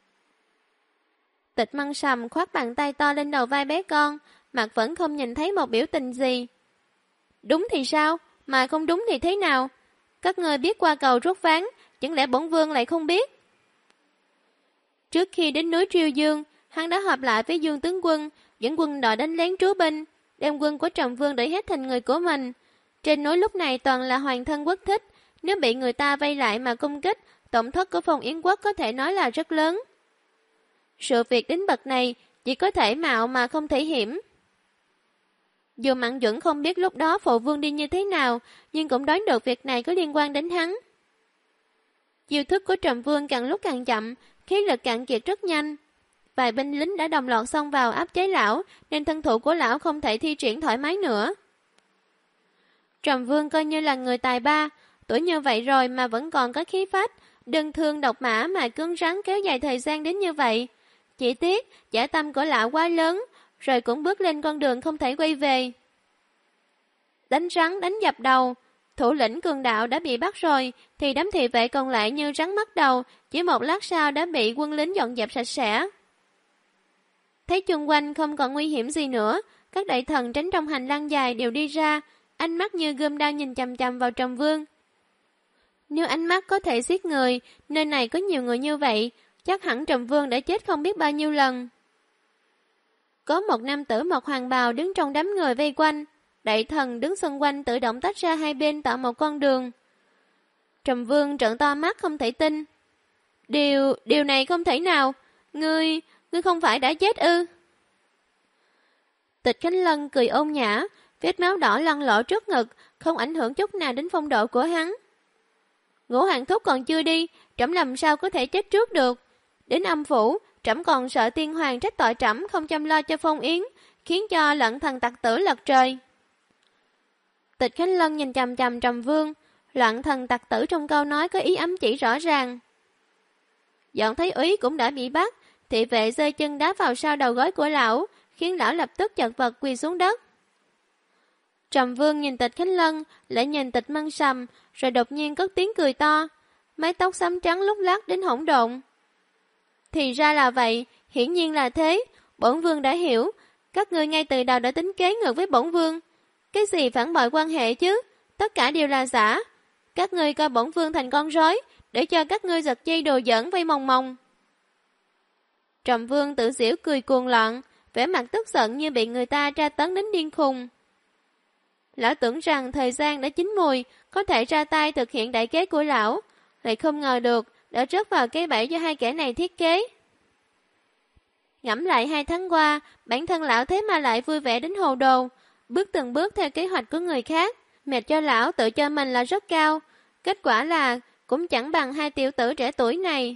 A: Tịch Mân Sầm khoác bàn tay to lên đầu vai bé con, mặt vẫn không nhìn thấy một biểu tình gì. Đúng thì sao, mà không đúng thì thế nào? Các ngươi biết qua cầu rút ván, chẳng lẽ bổn vương lại không biết? Trước khi đến núi Triều Dương, hắn đã họp lại với Dương tướng quân, dẫn quân đội đánh lén trú binh, đem quân của Trầm Vương đẩy hết thành người của mình. Trên núi lúc này toàn là hoàng thân quốc thích, nếu bị người ta vây lại mà công kích, tổn thất của Phong Yến quốc có thể nói là rất lớn. Sự việc đến bậc này chỉ có thể mạo mà không thể hiểm. Dù Mạn Duẩn không biết lúc đó phụ vương đi như thế nào, nhưng cũng đoán được việc này có liên quan đến hắn. Chiêu thức của Trầm Vương càng lúc càng chậm, khí lực cạn kiệt rất nhanh. Vài binh lính đã đồng loạt xông vào áp chế lão, nên thân thủ của lão không thể thi triển thoải mái nữa. Trầm Vương coi như là người tài ba, tuổi như vậy rồi mà vẫn còn có khí phách, đơn thương độc mã mà cứng rắn kéo dài thời gian đến như vậy. Chỉ tiếc, dã tâm của lão quá lớn, rồi cũng bước lên con đường không thể quay về. Đánh rắn đánh dập đầu, thủ lĩnh cường đạo đã bị bắt rồi, thì đám thị vệ còn lại như rắn mất đầu, chỉ một lát sau đã bị quân lính dọn dẹp sạch sẽ. Thấy chung quanh không còn nguy hiểm gì nữa, các đại thần tránh trong hành lang dài đều đi ra, ánh mắt như gươm đao nhìn chằm chằm vào Trầm Vương. Nếu ánh mắt có thể giết người, nơi này có nhiều người như vậy, chắc hẳn Trầm Vương đã chết không biết bao nhiêu lần. Có một nam tử mặc hoàng bào đứng trong đám người vây quanh, đại thần đứng xung quanh tự động tách ra hai bên tạo một con đường. Trầm Vương trợn to mắt không thể tin. Điều này không thể nào, ngươi không phải đã chết ư? Tịch Khánh Lân cười ôn nhã, vết máu đỏ lăn lọ trước ngực, không ảnh hưởng chút nào đến phong độ của hắn. Ngũ Hoàng thúc còn chưa đi, trẫm làm sao có thể chết trước được? Đến âm phủ, trẫm còn sợ tiên hoàng trách tội trẫm không chăm lo cho Phong Yến, khiến cho lận thần tặc tử lật trời. Tịch Khánh Lân nhìn chằm chằm Trầm Vương, lận thần tặc tử trong câu nói có ý ám chỉ rõ ràng. Dọn thấy úy cũng đã bị bắt, thị vệ giơ chân đá vào sau đầu gối của lão, khiến lão lập tức chật vật quỳ xuống đất. Trầm Vương nhìn Tịch Khánh Lân, lại nhìn Tịch Mân Sầm, rồi đột nhiên cất tiếng cười to, mái tóc xám trắng lúc lắc đến hỗn độn. Thì ra là vậy, hiển nhiên là thế, bổn vương đã hiểu, các ngươi ngay từ đầu đã tính kế ngược với bổn vương. Cái gì phản bội quan hệ chứ, tất cả đều là giả. Các ngươi coi bổn vương thành con rối, để cho các ngươi giật dây đồ giỡn vây mòng mòng. Trầm Vương tự giễu cười cuồng loạn, vẻ mặt tức giận như bị người ta tra tấn đến điên khùng. Lão tưởng rằng thời gian đã chín mùi, có thể ra tay thực hiện đại kế của lão, lại không ngờ được đã rớt vào cái bẫy do hai kẻ này thiết kế. Ngẫm lại 2 tháng qua, bản thân lão thế mà lại vui vẻ đến hồ đồ, bước từng bước theo kế hoạch của người khác, mệt cho lão tự cho mình là rất cao, kết quả là cũng chẳng bằng 2 tiểu tử trẻ tuổi này.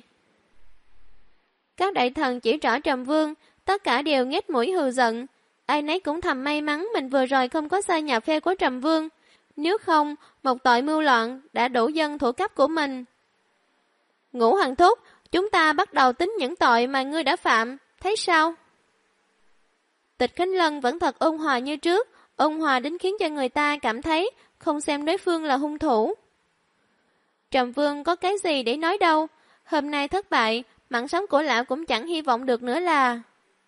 A: Các đại thần chỉ rõ Trầm Vương, tất cả đều nghét mũi hừ giận, ai nấy cũng thầm may mắn mình vừa rồi không có gia nhập phe của Trầm Vương, nếu không, một tội mưu loạn đã đủ dân thủ cấp của mình. Ngũ Hoàng thúc, chúng ta bắt đầu tính những tội mà ngươi đã phạm, thấy sao? Tịch Khánh Lân vẫn thật ôn hòa như trước, ôn hòa đến khiến cho người ta cảm thấy không xem đối phương là hung thủ. Trầm Vương có cái gì để nói đâu, hôm nay thất bại, mạng sống của lão cũng chẳng hy vọng được nữa là...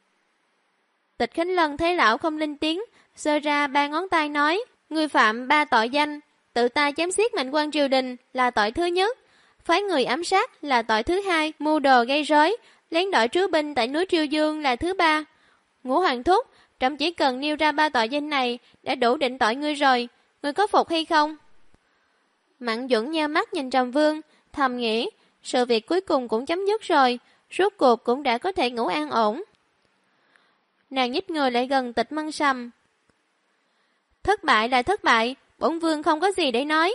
A: Tịch Khánh Lân thấy lão không lên tiếng, giơ ra 3 ngón tay nói, ngươi phạm 3 tội danh, tự ta chém giết mệnh quan triều đình là tội thứ nhất, phái người ám sát là tội thứ hai, mưu đồ gây rối, lén đội trú binh tại núi Triều Dương là thứ 3. Ngũ Hoàng thúc, trẫm chỉ cần nêu ra 3 tội danh này đã đủ định tội ngươi rồi, ngươi có phục hay không? Mạn Duẩn nheo mắt nhìn Trầm Vương, thầm nghĩ, sự việc cuối cùng cũng chấm dứt rồi, rốt cuộc cũng đã có thể ngủ an ổn. Nàng nhích người lại gần Tịch Mân Sầm. Thất bại là thất bại, bổn vương không có gì để nói.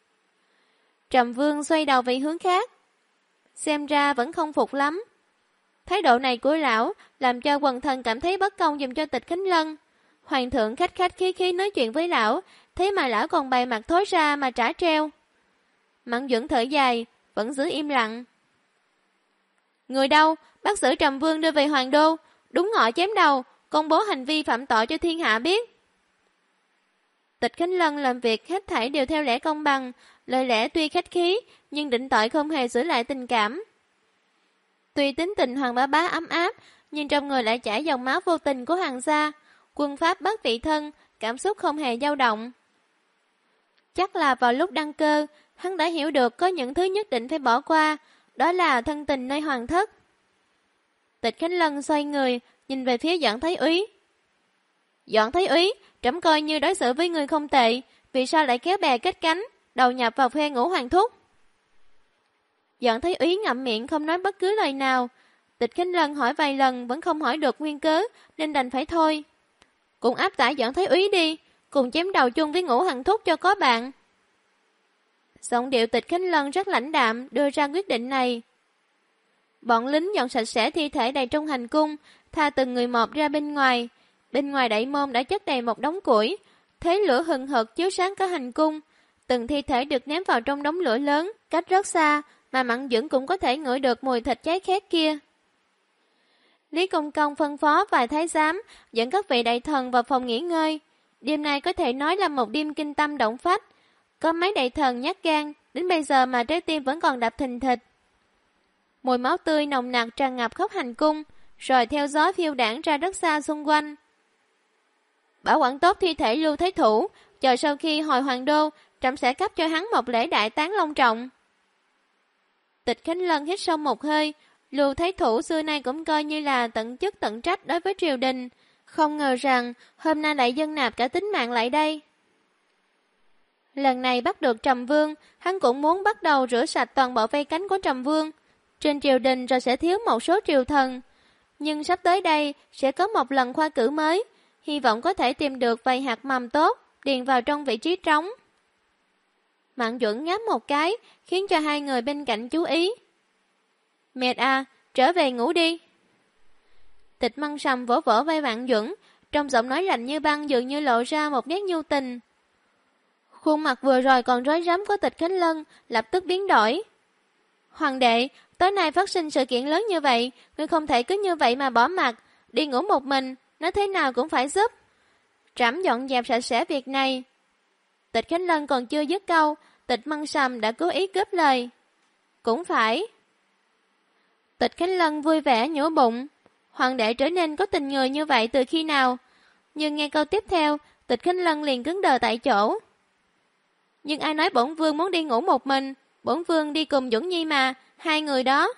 A: Trầm Vương xoay đầu về hướng khác. Xem ra vẫn không phục lắm. Thái độ này của lão làm cho quần thần cảm thấy bất công dùm cho Tịch Khánh Lân. Hoàng thượng khách khách khí khí nói chuyện với lão, thế mà lão còn bày mặt thối ra mà trả treo. Mạn Duẩn thở dài, vẫn giữ im lặng. Người đâu, bắt giữ Trầm Vương đưa về Hoàng đô, đúng ngọ chém đầu, công bố hành vi phạm tội cho thiên hạ biết. Tịch Khánh Lân làm việc hết thảy đều theo lẽ công bằng, lời lẽ tuy khách khí, nhưng định tội không hề giữ lại tình cảm. Tuy tính tình Hoàng Bá Bá ấm áp, nhưng trong người lại chảy dòng máu vô tình của Hoàng gia, quân pháp bất vị thân, cảm xúc không hề dao động. Chắc là vào lúc đăng cơ, hắn đã hiểu được có những thứ nhất định phải bỏ qua, đó là thân tình nơi hoàng thất. Tịch Khánh Lân xoay người, nhìn về phía Doãn Thái Úy. Doãn Thái Úy, trẫm coi như đối xử với người không tệ, vì sao lại kéo bè kết cánh, đầu nhập vào phe Ngũ Hoàng thúc? Doãn Thái Úy ngậm miệng không nói bất cứ lời nào. Tịch Khánh Lân hỏi vài lần vẫn không hỏi được nguyên cớ, nên đành phải thôi. Cũng áp tải Doãn Thái Úy đi, cùng chém đầu chung với Ngũ Hoàng thúc cho có bạn. Giọng điệu Tịch Khánh Lân rất lãnh đạm đưa ra quyết định này. Bọn lính dọn sạch sẽ thi thể đầy trong hành cung, tha từng người một ra bên ngoài. Bên ngoài đại môn đã chất đầy một đống củi, thế lửa hừng hực chiếu sáng cả hành cung. Từng thi thể được ném vào trong đống lửa lớn, cách rất xa, mà Mạn Duẩn cũng có thể ngửi được mùi thịt cháy khét kia. Lý Công Công phân phó vài thái giám dẫn các vị đại thần vào phòng nghỉ ngơi. Đêm nay có thể nói là một đêm kinh tâm động phách. Có mấy đại thần nhát gan, đến bây giờ mà trái tim vẫn còn đập thình thịch. Mùi máu tươi nồng nặc tràn ngập khắp hành cung, rồi theo gió phiêu đảng ra rất xa xung quanh. Bảo quản tốt thi thể Lưu Thái Thủ, chờ sau khi hồi Hoàng đô, trẫm sẽ cấp cho hắn một lễ đại táng long trọng. Tịch Khánh Lân hít sâu một hơi. Lưu Thái Thủ xưa nay cũng coi như là tận chức tận trách đối với triều đình, không ngờ rằng hôm nay lại dâng nạp cả tính mạng lại đây. Lần này bắt được Trầm Vương, hắn cũng muốn bắt đầu rửa sạch toàn bộ vây cánh của Trầm Vương. Trên triều đình rồi sẽ thiếu một số triều thần, nhưng sắp tới đây sẽ có một lần khoa cử mới, hy vọng có thể tìm được vài hạt mầm tốt, điền vào trong vị trí trống. Mạn Duẩn ngáp một cái, khiến cho hai người bên cạnh chú ý. Mệt à, trở về ngủ đi. Tịch Mân Sầm vỗ vỗ vai Mạn Duẩn, trong giọng nói lạnh như băng dường như lộ ra một nét nhu tình. Khuôn mặt vừa rồi còn rối rắm của Tịch Khánh Lân lập tức biến đổi. Hoàng đệ, tối nay phát sinh sự kiện lớn như vậy, ngươi không thể cứ như vậy mà bỏ mặt, đi ngủ một mình, nói thế nào cũng phải giúp. Trẫm dọn dẹp sạch sẽ việc này. Tịch Khánh Lân còn chưa dứt câu, Tịch Mân Sầm đã cố ý cướp lời. Cũng phải. Tịch Khánh Lân vui vẻ nhổ bụng. Hoàng đệ trở nên có tình người như vậy từ khi nào? Nhưng nghe câu tiếp theo, Tịch Khánh Lân liền cứng đờ tại chỗ. Nhưng ai nói bổn vương muốn đi ngủ một mình? Bổn vương đi cùng Duẩn Nhi mà, hai người đó.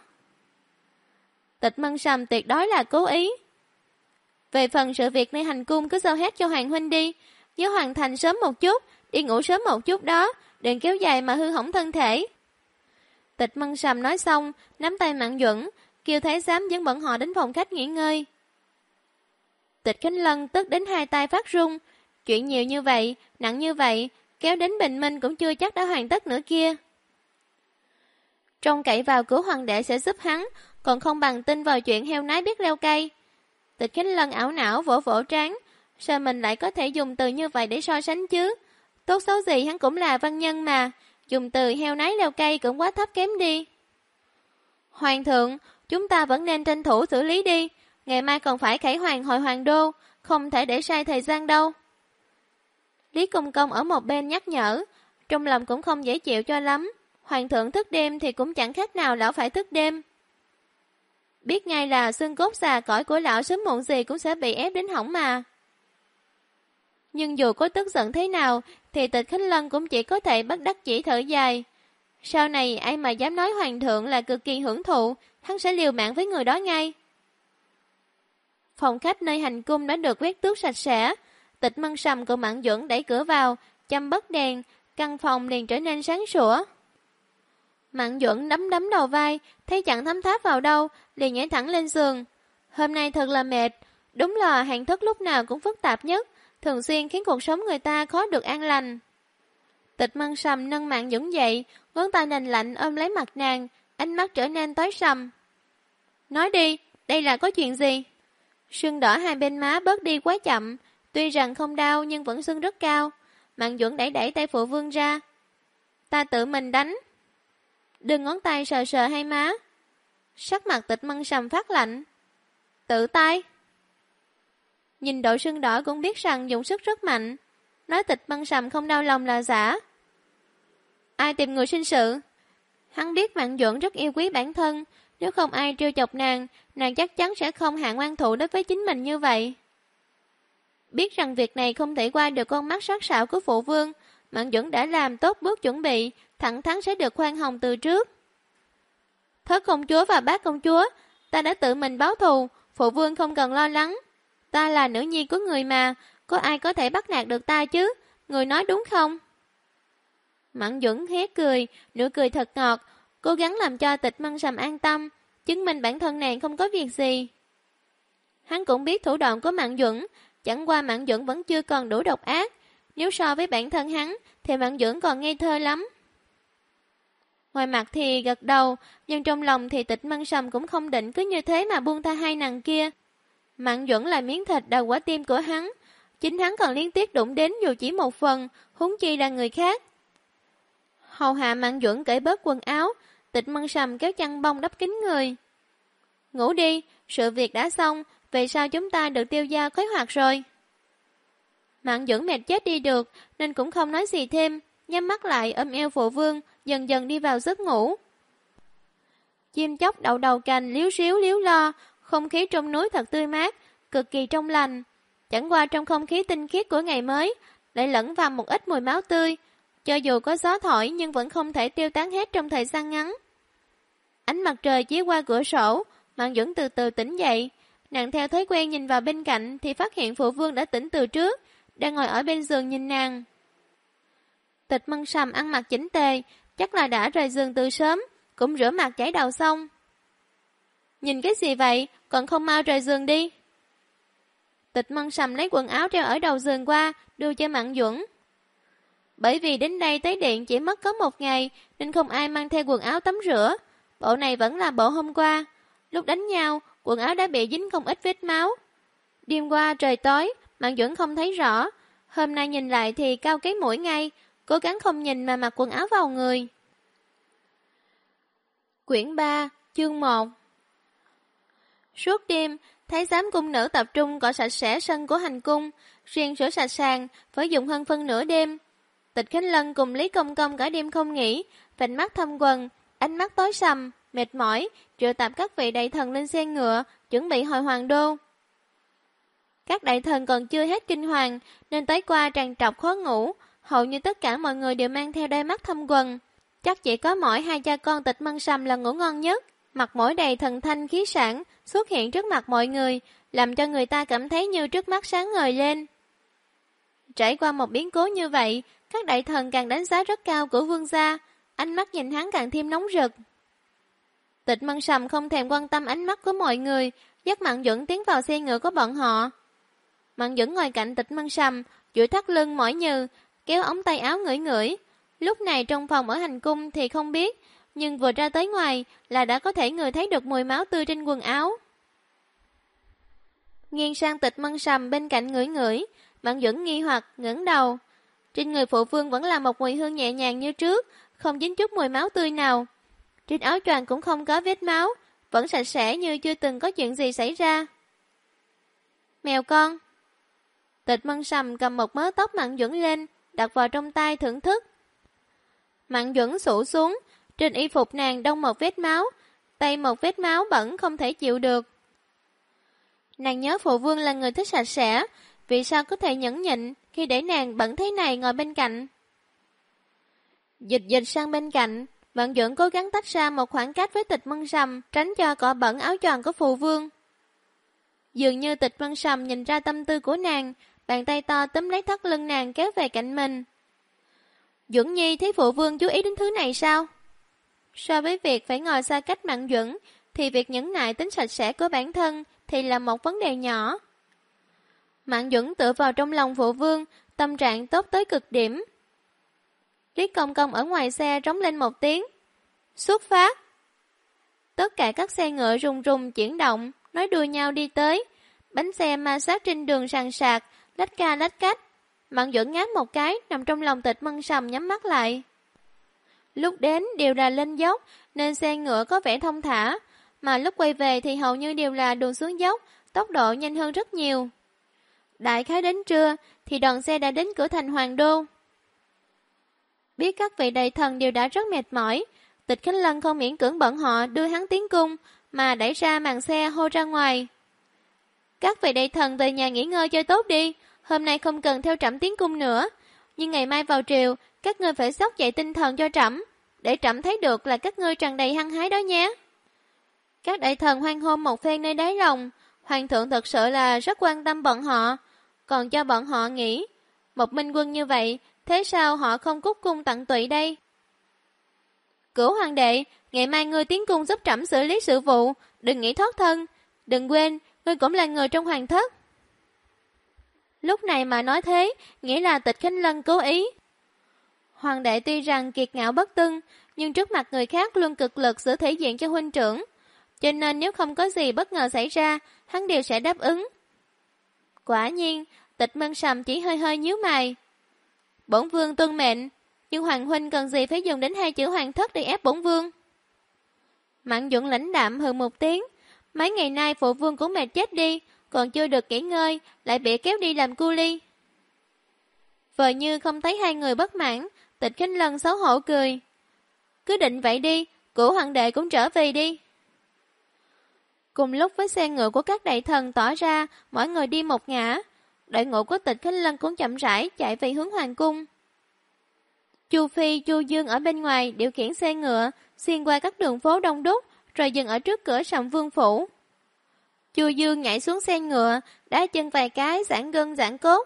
A: Tịch Mân Sầm tuyệt đối là cố ý. Về phần sự việc nơi hành cung cứ giao hết cho Hoàng huynh đi, nhớ hoàn thành sớm một chút, đi ngủ sớm một chút đó, đừng kéo dài mà hư hỏng thân thể. Tịch Mân Sầm nói xong, nắm tay Mạn Duẩn, kêu thái giám dẫn bọn họ đến phòng khách nghỉ ngơi. Tịch Khánh Lân tức đến hai tay phát run, chuyện nhiều như vậy, nặng như vậy, kéo đến bình minh cũng chưa chắc đã hoàn tất nữa kia. Trông cậy vào của hoàng đệ sẽ giúp hắn, còn không bằng tin vào chuyện heo nái biết leo cây. Tịch Khánh Lân ảo não vỗ vỗ trán, sao mình lại có thể dùng từ như vậy để so sánh chứ? Tốt xấu gì hắn cũng là văn nhân mà, dùng từ heo nái leo cây cũng quá thấp kém đi. Hoàng thượng, chúng ta vẫn nên tranh thủ xử lý đi, ngày mai còn phải khải hoàng hội Hoàng đô, không thể để sai thời gian đâu. Lý Công Công ở một bên nhắc nhở, trong lòng cũng không dễ chịu cho lắm, Hoàng thượng thức đêm thì cũng chẳng khác nào lão phải thức đêm. Biết ngay là xương cốt già cõi của lão sớm muộn gì cũng sẽ bị ép đến hỏng mà. Nhưng dù có tức giận thế nào, thì Tịch Khánh Lân cũng chỉ có thể bất đắc chỉ thở dài. Sau này ai mà dám nói hoàng thượng là cực kỳ hưởng thụ, hắn sẽ liều mạng với người đó ngay. Phòng khách nơi hành cung đã được quét tước sạch sẽ. Tịch Mân Sầm cùng Mạn Duẩn đẩy cửa vào, châm bấc đèn, căn phòng liền trở nên sáng sủa. Mạn Duẩn đấm đấm đầu vai, thấy chẳng thấm tháp vào đâu, liền nhảy thẳng lên giường. Hôm nay thật là mệt, đúng là Hàn Thất lúc nào cũng phức tạp nhất, thường xuyên khiến cuộc sống người ta khó được an lành. Tịch Mân Sầm nâng Mạn Duẩn dậy, ngón tay lạnh lạnh ôm lấy mặt nàng, ánh mắt trở nên tối sầm. Nói đi, đây là có chuyện gì? Sưng đỏ hai bên má bớt đi quá chậm, tuy rằng không đau nhưng vẫn sưng rất cao. Mạn Duẩn đẩy đẩy tay phụ vương ra. Ta tự mình đánh. Đừng ngón tay sờ sờ hai má. Sắc mặt Tịch Mân Sầm phát lạnh. Tự tay. Nhìn độ sưng đỏ cũng biết rằng dùng sức rất mạnh. Nói Tịch Mân Sầm không đau lòng là giả. Ai tìm người sinh sự? Hắn biết Mạn Duẩn rất yêu quý bản thân, nếu không ai trêu chọc nàng, nàng chắc chắn sẽ không hạ ngoan thủ đối với chính mình như vậy. Biết rằng việc này không thể qua được con mắt sắc sảo của phụ vương, Mạn Duẩn đã làm tốt bước chuẩn bị, thẳng thắn sẽ được khoan hồng từ trước. Thất công chúa và bác công chúa, ta đã tự mình báo thù, phụ vương không cần lo lắng. Ta là nữ nhi của người mà, có ai có thể bắt nạt được ta chứ, người nói đúng không? Mạn Duẩn hét cười, nụ cười thật ngọt, cố gắng làm cho Tịch Mân Sầm an tâm, chứng minh bản thân nàng không có việc gì. Hắn cũng biết thủ đoạn của Mạn Duẩn, chẳng qua Mạn Duẩn vẫn chưa còn đủ độc ác, nếu so với bản thân hắn thì Mạn Duẩn còn ngây thơ lắm. Ngoài mặt thì gật đầu, nhưng trong lòng thì Tịch Mân Sầm cũng không định cứ như thế mà buông tha hai nàng kia. Mạn Duẩn là miếng thịt đầu quả tim của hắn, chính hắn còn liên tiếp đụng đến dù chỉ một phần, huống chi là người khác. Hầu hạ Mạn Duẩn cởi bớt quần áo, Tịch Mân Sầm kéo chăn bông đắp kín người. Ngủ đi, sự việc đã xong, về sau chúng ta được tiêu giao kế hoạch rồi. Mạn Duẩn mệt chết đi được, nên cũng không nói gì thêm, nhắm mắt lại ôm eo phụ vương, dần dần đi vào giấc ngủ. Chim chóc đậu đầu cành líu ríu líu lo, không khí trong núi thật tươi mát, cực kỳ trong lành. Chẳng qua trong không khí tinh khiết của ngày mới, lại lẫn vào một ít mùi máu tươi, cho dù có gió thổi nhưng vẫn không thể tiêu tán hết trong thời gian ngắn. Ánh mặt trời chiếu qua cửa sổ, Mạn Duẩn từ từ tỉnh dậy. Nàng theo thói quen nhìn vào bên cạnh thì phát hiện phụ vương đã tỉnh từ trước, đang ngồi ở bên giường nhìn nàng. Tịch Mân Sầm ăn mặc chỉnh tề, chắc là đã rời giường từ sớm, cũng rửa mặt chải đầu xong. Nhìn cái gì vậy, còn không mau rời giường đi. Tịch Mân Sầm lấy quần áo treo ở đầu giường qua, đưa cho Mạn Duẩn. Bởi vì đến đây tới điện chỉ mất có 1 ngày, nên không ai mang theo quần áo tắm rửa. Bộ này vẫn là bộ hôm qua. Lúc đánh nhau, quần áo đã bị dính không ít vết máu. Đêm qua trời tối, Mạn Duẩn không thấy rõ. Hôm nay nhìn lại thì cao cái mũi ngay, cố gắng không nhìn mà mặc quần áo vào người. Quyển 3, chương 1. Suốt đêm, thái giám cung nữ tập trung cọ sạch sẽ sân của hành cung, riêng sửa sạch sàn phải dùng hơn phân nửa đêm. Tịch Khánh Lân cùng Lý Công Công cả đêm không nghỉ, vành mắt thâm quầng, ánh mắt tối sầm, mệt mỏi, triệu tập các vị đại thần lên xe ngựa, chuẩn bị hồi hoàng đô. Các đại thần còn chưa hết kinh hoàng, nên tối qua tràn trọc khó ngủ, hầu như tất cả mọi người đều mang theo đôi mắt thâm quầng. Chắc chỉ có mỗi hai cha con Tịch Mân Sầm là ngủ ngon nhất, mặt mũi đầy thần thanh khí sảng, xuất hiện trước mặt mọi người, làm cho người ta cảm thấy như trước mắt sáng ngời lên. Trải qua một biến cố như vậy, các đại thần càng đánh giá rất cao của vương gia, ánh mắt nhìn hắn càng thêm nóng rực. Tịch Mân Sầm không thèm quan tâm ánh mắt của mọi người, dắt Mạn Duẩn tiến vào xe ngựa của bọn họ. Mạn Duẩn ngồi cạnh Tịch Mân Sầm, duỗi thắt lưng mỏi nhừ, kéo ống tay áo ngửi ngửi. Lúc này trong phòng ở hành cung thì không biết, nhưng vừa ra tới ngoài là đã có thể ngửi thấy được mùi máu tươi trên quần áo. Nghiêng sang Tịch Mân Sầm bên cạnh ngửi ngửi, Mạn Duẩn nghi hoặc ngẩng đầu. Trên người phụ vương vẫn là một mùi hương nhẹ nhàng như trước, không dính chút mùi máu tươi nào. Trên áo choàng cũng không có vết máu, vẫn sạch sẽ như chưa từng có chuyện gì xảy ra. Mèo con. Tịch Mân Sầm cầm một mớ tóc Mạn Duẩn lên, đặt vào trong tay thưởng thức. Mạn Duẩn xụ xuống, trên y phục nàng đông một vết máu, tay một vết máu bẩn không thể chịu được. Nàng nhớ phụ vương là người thích sạch sẽ, vì sao có thể nhẫn nhịn khi để nàng bẩn thế này ngồi bên cạnh. Dịch dịch sang bên cạnh, Mạn Duẩn cố gắng tách ra một khoảng cách với Tịch Mân Sầm, tránh cho cọ bẩn áo choàng của phụ vương. Dường như Tịch Mân Sầm nhìn ra tâm tư của nàng, bàn tay to túm lấy thắt lưng nàng kéo về cạnh mình. Duẩn Nhi thấy phụ vương chú ý đến thứ này sao? So với việc phải ngồi xa cách Mạn Duẩn, thì việc nhẫn nại tính sạch sẽ của bản thân thì là một vấn đề nhỏ. Mạn Duẩn tựa vào trong lòng phụ vương, tâm trạng tốt tới cực điểm. Lý Công Công ở ngoài xe rống lên một tiếng. Xuất phát! Tất cả các xe ngựa rùng rùng chuyển động, nói đùa nhau đi tới. Bánh xe ma sát trên đường sàn sạc, lách ca lách cách. Mạn Duẩn ngáp một cái, nằm trong lòng Tịch Mân Sầm nhắm mắt lại. Lúc đến đều là lên dốc, nên xe ngựa có vẻ thông thả, mà lúc quay về thì hầu như đều là đường xuống dốc, tốc độ nhanh hơn rất nhiều. Đại khái đến trưa, thì đoàn xe đã đến cửa thành Hoàng Đô. Biết các vị đại thần đều đã rất mệt mỏi, Tịch Khánh Lân không miễn cưỡng bọn họ đưa hắn tiến cung, mà đẩy ra màn xe hô ra ngoài. Các vị đại thần về nhà nghỉ ngơi cho tốt đi, hôm nay không cần theo trẫm tiến cung nữa, nhưng ngày mai vào triều, các ngươi phải xốc dậy tinh thần cho trẫm, để trẫm thấy được là các ngươi tràn đầy hăng hái đó nhé. Các đại thần hoan hô một phen nơi đáy lòng, hoàng thượng thật sự là rất quan tâm bọn họ, còn cho bọn họ nghỉ. Một minh quân như vậy, thế sao họ không cúc cung tận tụy đây? Cửu hoàng đệ, ngày mai ngươi tiến cung giúp trẫm xử lý sự vụ, đừng nghĩ thoát thân, đừng quên, ngươi cũng là người trong hoàng thất. Lúc này mà nói thế, nghĩa là Tịch Khánh Lân cố ý. Hoàng đệ tuy rằng kiệt ngạo bất tuân, nhưng trước mặt người khác luôn cực lực giữ thể diện cho huynh trưởng, cho nên nếu không có gì bất ngờ xảy ra, hắn đều sẽ đáp ứng. Quả nhiên, Tịch Mân Sầm chỉ hơi hơi nhíu mày. Bổn vương tuân mệnh, nhưng hoàng huynh cần gì phải dùng đến hai chữ hoàng thất để ép bổn vương? Mạn Duẩn lãnh đạm hừ một tiếng, mấy ngày nay phụ vương cũng mệt chết đi, còn chưa được nghỉ ngơi, lại bị kéo đi làm cu ly. Vợ như không thấy hai người bất mãn, Tịch Khánh Lân xấu hổ cười. Cứ định vậy đi, Cửu hoàng đệ cũng trở về đi. Cùng lúc với xe ngựa của các đại thần tỏ ra, mỗi người đi một ngã, đội ngũ của Tịch Khánh Lân cũng chậm rãi chạy về hướng hoàng cung. Chu Phi, Chu Dương ở bên ngoài điều khiển xe ngựa, xuyên qua các đường phố đông đúc, rồi dừng ở trước cửa Sầm Vương phủ. Chu Dương nhảy xuống xe ngựa, đá chân vài cái giãn gân giãn cốt.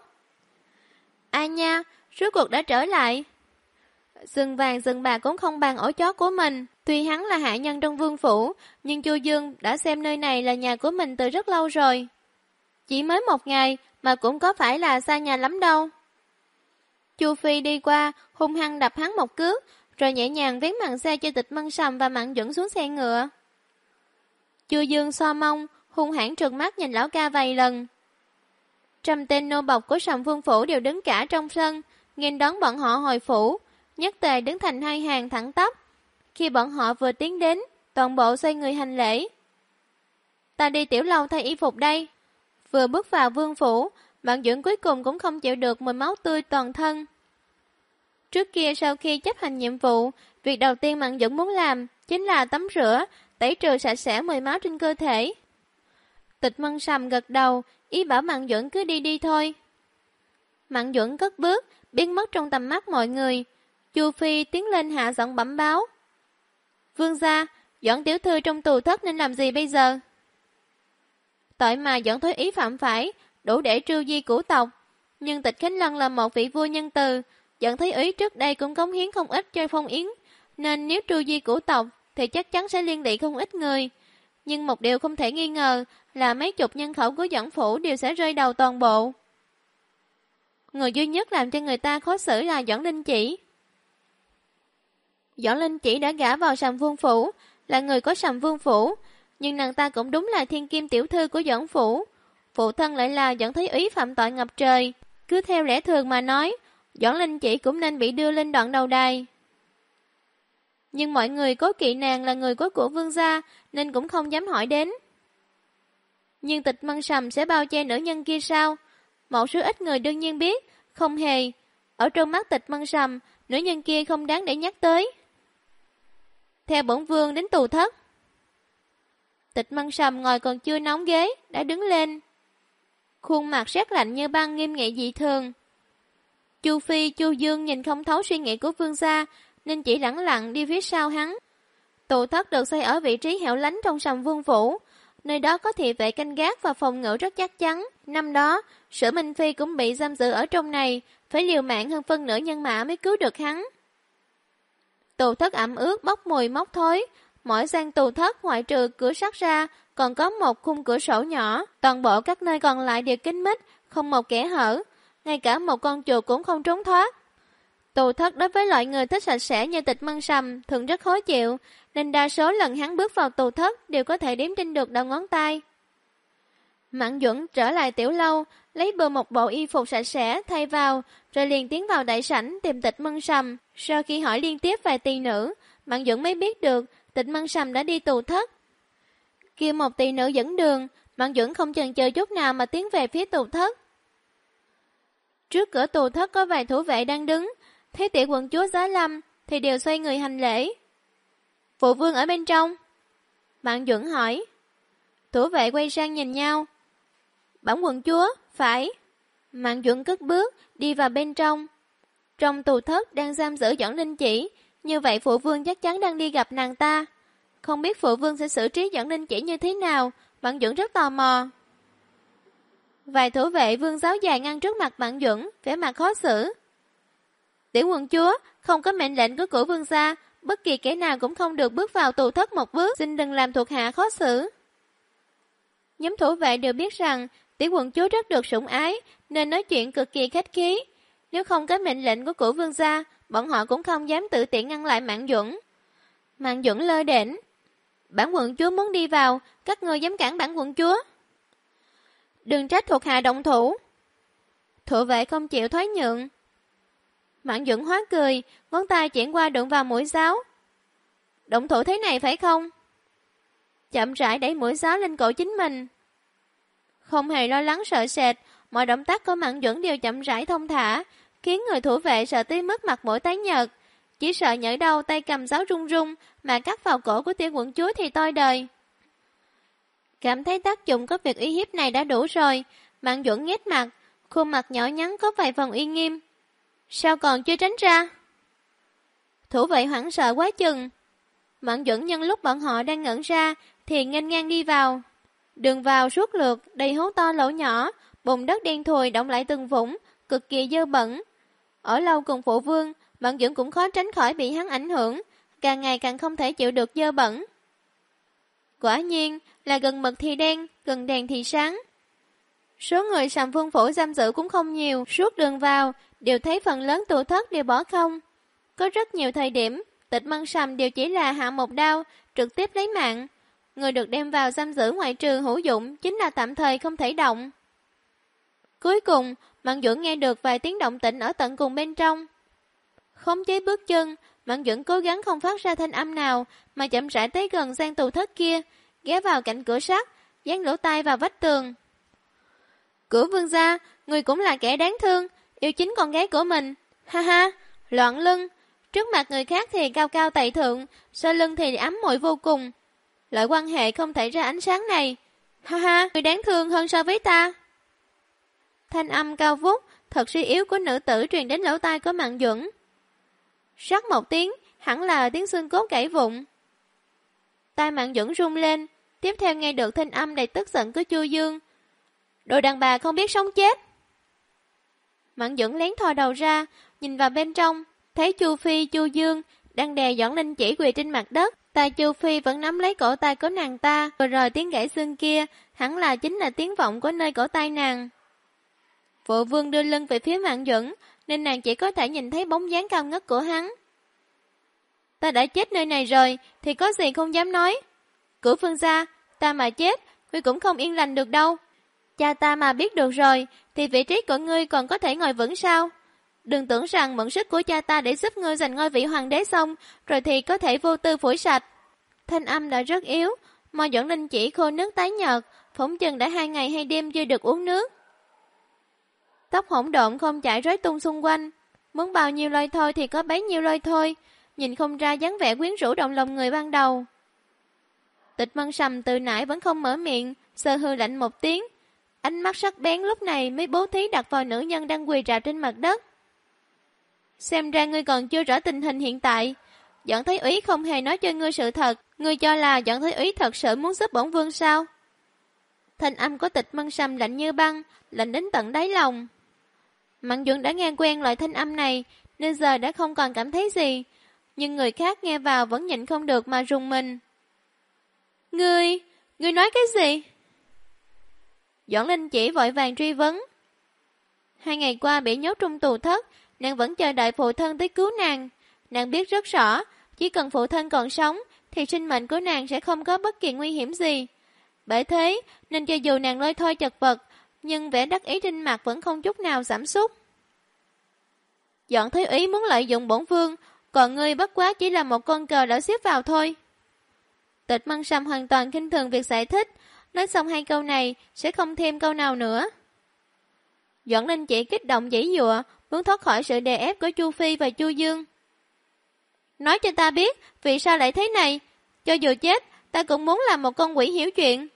A: Ai nha, rốt cuộc đã trở lại. Rừng vàng rừng bạc cũng không bằng ổ chó của mình. Tuy hắn là hạ nhân trong vương phủ, nhưng Chu Dương đã xem nơi này là nhà của mình từ rất lâu rồi. Chỉ mới một ngày mà cũng có phải là xa nhà lắm đâu. Chu Phi đi qua, hung hăng đập hắn một cước, rồi nhẹ nhàng vén màn xe cho Tịch Mân Sầm và Mạn Duẩn xuống xe ngựa. Chu Dương so mông, hung hãn trừng mắt nhìn lão ca vài lần. 100 tên nô bộc của Sầm Vương phủ đều đứng cả trong sân, nghênh đón bọn họ hồi phủ, nhất tề đứng thành hai hàng thẳng tắp. Khi bọn họ vừa tiến đến, toàn bộ xoay người hành lễ. Ta đi tiểu lâu thay y phục đây. Vừa bước vào vương phủ, Mạn Duẩn cuối cùng cũng không chịu được mùi máu tươi toàn thân. Trước kia sau khi chấp hành nhiệm vụ, việc đầu tiên Mạn Duẩn muốn làm chính là tắm rửa, tẩy trừ sạch sẽ mùi máu trên cơ thể. Tịch Mân Sầm gật đầu, ý bảo Mạn Duẩn cứ đi đi thôi. Mạn Duẩn cất bước, biến mất trong tầm mắt mọi người. Chu Phi tiến lên hạ giọng bẩm báo. Vương gia, Doãn tiểu thư trong tù thất nên làm gì bây giờ? Tội mà Doãn Thối Ý phạm phải, đủ để trừ di cửu tộc. Nhưng Tịch Khánh Lân là một vị vua nhân từ, Doãn Thối Ý trước đây cũng cống hiến không ít cho phong yến, nên nếu trừ di cửu tộc thì chắc chắn sẽ liên lụy không ít người. Nhưng một điều không thể nghi ngờ là mấy chục nhân khẩu của Doãn phủ đều sẽ rơi đầu toàn bộ. Người duy nhất làm cho người ta khó xử là Doãn Linh Chỉ. Doãn Linh Chỉ đã gả vào Sầm Vương phủ, là người của Sầm Vương phủ, nhưng nàng ta cũng đúng là thiên kim tiểu thư của Doãn phủ. Phụ thân lại là Doãn Thối Ý phạm tội ngập trời. Cứ theo lẽ thường mà nói, Doãn Linh Chỉ cũng nên bị đưa lên đoạn đầu đài. Nhưng mọi người cố kỵ nàng là người của vương gia, nên cũng không dám hỏi đến. Nhưng Tịch Mân Sầm sẽ bao che nữ nhân kia sao? Một số ít người đương nhiên biết, không hề. Ở trong mắt Tịch Mân Sầm, nữ nhân kia không đáng để nhắc tới. Theo bổn vương đến tù thất. Tịch Mân Sầm ngồi còn chưa nóng ghế, đã đứng lên. Khuôn mặt rét lạnh như băng nghiêm nghị dị thường. Chu Phi, Chu Dương nhìn không thấu suy nghĩ của vương gia, nên chỉ lẳng lặng đi phía sau hắn. Tù thất được xây ở vị trí hẻo lánh trong Sầm Vương phủ, nơi đó có thị vệ canh gác và phòng ngự rất chắc chắn. Năm đó, Sở Minh Phi cũng bị giam giữ ở trong này, phải liều mạng hơn phân nửa nhân mã mới cứu được hắn. Tù thất ẩm ướt bốc mùi mốc thối. Mỗi gian tù thất ngoại trừ cửa sắt ra, còn có một khung cửa sổ nhỏ. Toàn bộ các nơi còn lại đều kín mít, không một kẽ hở. Ngay cả một con chuột cũng không trốn thoát. Tù thất đối với loại người thích sạch sẽ như Tịch Mân Sầm thường rất khó chịu, nên đa số lần hắn bước vào tù thất đều có thể đếm trên được đầu ngón tay. Mạn Duẩn trở lại tiểu lâu, lấy bừa một bộ y phục sạch sẽ thay vào, rồi liền tiến vào đại sảnh tìm Tịch Mân Sầm. Sau khi hỏi liên tiếp vài tỳ nữ, Mạn Duẩn mới biết được Tịch Mân Sầm đã đi tù thất. Kêu một tỳ nữ dẫn đường, Mạn Duẩn không chần chờ chút nào mà tiến về phía tù thất. Trước cửa tù thất có vài thủ vệ đang đứng, thấy tiểu quận chúa Giá Lâm thì đều xoay người hành lễ. Phụ vương ở bên trong. Mạn Duẩn hỏi. Thủ vệ quay sang nhìn nhau. Bản quận chúa, phải. Mạn Duẩn cất bước, đi vào bên trong. Trong tù thất đang giam giữ Doãn Linh Chỉ, như vậy phụ vương chắc chắn đang đi gặp nàng ta. Không biết phụ vương sẽ xử trí Doãn Linh Chỉ như thế nào, Mạn Duẩn rất tò mò. Vài thủ vệ vương giáo dài ngăn trước mặt Mạn Duẩn, vẻ mặt khó xử. Tiểu quận chúa, không có mệnh lệnh của cửu vương gia, bất kỳ kẻ nào cũng không được bước vào tù thất một bước, xin đừng làm thuộc hạ khó xử. Nhóm thủ vệ đều biết rằng tiểu quận chúa rất được sủng ái, nên nói chuyện cực kỳ khách khí. Nếu không có mệnh lệnh của cửu vương gia, bọn họ cũng không dám tự tiện ngăn lại Mạn Duẩn. Mạn Duẩn lơ đễnh. Bản quận chúa muốn đi vào, các ngươi dám cản bản quận chúa. Đừng trách thuộc hạ động thủ. Thủ vệ không chịu thoái nhượng. Mạn Duẩn hóa cười, ngón tay chuyển qua đụng vào mũi giáo. Động thủ thế này phải không? Chậm rãi đẩy mũi giáo lên cổ chính mình. Không hề lo lắng sợ sệt, mọi động tác của Mạn Duẩn đều chậm rãi thông thả, khiến người thủ vệ sợ tới mức mặt mũi tái nhợt. Chỉ sợ nhỡ đâu tay cầm giáo run run mà cắt vào cổ của tiểu quận chúa thì toi đời. Cảm thấy tác dụng có việc uy hiếp này đã đủ rồi, Mạn Duẩn nhếch mặt, khuôn mặt nhỏ nhắn có vài phần uy nghiêm. Sao còn chưa tránh ra? Thủ vệ hoảng sợ quá chừng. Mạn Duẩn nhân lúc bọn họ đang ngẩn ra thì nghênh ngang đi vào. Đường vào suốt lượt, đầy hố to lỗ nhỏ, bùn đất đen thùi đọng lại từng vũng, cực kỳ dơ bẩn. Ở lâu cùng phụ vương, Mạn Duẩn cũng khó tránh khỏi bị hắn ảnh hưởng, càng ngày càng không thể chịu được dơ bẩn. Quả nhiên là gần mực thì đen, gần đèn thì sáng. Số người Sàm Vương phủ giam giữ cũng không nhiều, suốt đường vào đều thấy phần lớn tù thất đều bỏ không. Có rất nhiều thời điểm, Tịch Mân Sầm đều chỉ là hạ một đao, trực tiếp lấy mạng. Người được đem vào giam giữ ngoại trừ hữu dụng chính là tạm thời không thể động. Cuối cùng, Mạn Duẩn nghe được vài tiếng động tĩnh ở tận cùng bên trong. Khống chế bước chân, Mạn Duẩn cố gắng không phát ra thanh âm nào mà chậm rãi tới gần gian tù thất kia, ghé vào cạnh cửa sắt, dán lỗ tai vào vách tường. Cửu vương gia, người cũng là kẻ đáng thương, yêu chính con gái của mình. Ha ha, loạn lưng. Trước mặt người khác thì cao cao tại thượng, sau lưng thì ấm muội vô cùng. Loại quan hệ không thể ra ánh sáng này. Ha ha, người đáng thương hơn so với ta. Thanh âm cao vút, thật suy yếu của nữ tử truyền đến lỗ tai của Mạn Duẩn. Rắc một tiếng, hẳn là tiếng xương cốt gãy vụn. Tai Mạn Duẩn rung lên, tiếp theo nghe được thanh âm đầy tức giận của Chu Dương. Đồ đàn bà không biết sống chết. Mạn Duẩn lén thò đầu ra, nhìn vào bên trong, thấy Chu Phi, Chu Dương đang đè Doãn Linh Chỉ quỳ trên mặt đất. Tay Chu Phi vẫn nắm lấy cổ tay của nàng ta, rồi tiếng gãy xương kia hẳn là chính là tiếng vọng của nơi cổ tay nàng. Phụ vương đưa lưng về phía Mạn Duẩn, nên nàng chỉ có thể nhìn thấy bóng dáng cao ngất của hắn. Ta đã chết nơi này rồi, thì có gì không dám nói. Cửu vương gia, ta mà chết, ngươi cũng không yên lành được đâu. Cha ta mà biết được rồi, thì vị trí của ngươi còn có thể ngồi vững sao? Đừng tưởng rằng mượn sức của cha ta để giúp ngươi giành ngôi vị hoàng đế xong, rồi thì có thể vô tư phủi sạch. Thanh âm đã rất yếu, môi Doãn Linh Chỉ khô nước tái nhợt, phỏng chừng đã 2 ngày 2 đêm chưa được uống nước. Tóc hỗn độn không chảy rối tung xung quanh, muốn bao nhiêu lôi thôi thì có bấy nhiêu lôi thôi, nhìn không ra dáng vẻ quyến rũ động lòng người ban đầu. Tịch Mân Sầm từ nãy vẫn không mở miệng, sơ hư lạnh một tiếng, ánh mắt sắc bén lúc này mới bố thí đặt vào nữ nhân đang quỳ rạp trên mặt đất. Xem ra ngươi còn chưa rõ tình hình hiện tại. Doãn Thái Úy không hề nói cho ngươi sự thật, ngươi cho là Doãn Thái Úy thật sự muốn giúp bổn vương sao? Thanh âm của Tịch Mân Sầm lạnh như băng, lạnh đến tận đáy lòng. Mạn Duẩn đã nghe quen loại thanh âm này, nên giờ đã không còn cảm thấy gì. nhưng người khác nghe vào vẫn nhịn không được mà rùng mình. Ngươi nói cái gì? Doãn Linh Chỉ vội vàng truy vấn. 2 ngày qua bị nhốt trong tù thất, nàng vẫn chờ đợi phụ thân tới cứu nàng. Nàng biết rất rõ, chỉ cần phụ thân còn sống, thì sinh mệnh của nàng sẽ không có bất kỳ nguy hiểm gì. Bởi thế, nên cho dù nàng lôi thôi chật vật, nhưng vẻ đắc ý trên mặt vẫn không chút nào giảm sút. Doãn Thái Úy muốn lợi dụng bổn vương, còn ngươi bất quá chỉ là một con cờ đã xếp vào thôi. Tịch Mân Sâm hoàn toàn khinh thường việc giải thích, nói xong 2 câu này sẽ không thêm câu nào nữa. Doãn Linh Chỉ kích động giãy giụa, muốn thoát khỏi sự đè ép của Chu Phi và Chu Dương. Nói cho ta biết, vì sao lại thế này? Cho dù chết, ta cũng muốn làm một con quỷ hiểu chuyện.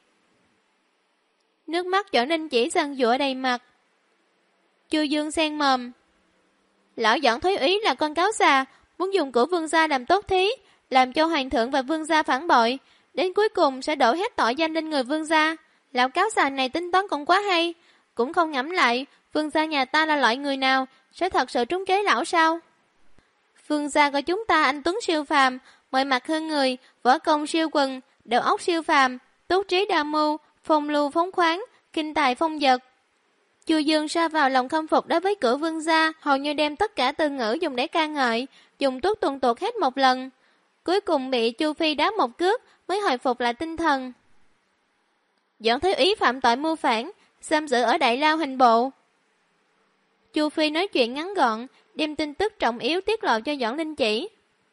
A: Nước mắt Doãn Linh Chỉ giăng giụa đầy mặt. Chu Dương xen mồm. Lão Doãn Thúy Úy là con cáo già, muốn dùng của vương gia làm tốt thí, làm cho hoàng thượng và vương gia phản bội, đến cuối cùng sẽ đổ hết tội danh lên người vương gia. Lão cáo già này tính toán cũng quá hay, cũng không ngẫm lại vương gia nhà ta là loại người nào, sẽ thật sự trúng kế lão sao? Vương gia của chúng ta anh tuấn siêu phàm, mọi mặt hơn người, võ công siêu quần, đầu óc siêu phàm, tốt trí đa mưu, phong lưu phóng khoáng, kinh tài phong dật. Chu Dương sa vào lòng khâm phục đối với cửa vương gia, hầu như đem tất cả từ ngữ dùng để ca ngợi, dùng tốt tuần tuột hết một lần. Cuối cùng bị Chu Phi đá một cước mới hồi phục lại tinh thần. Doãn Thái Úy phạm tội mưu phản, giam giữ ở Đại Lao hình bộ. Chu Phi nói chuyện ngắn gọn, đem tin tức trọng yếu tiết lộ cho Doãn Linh Chỉ.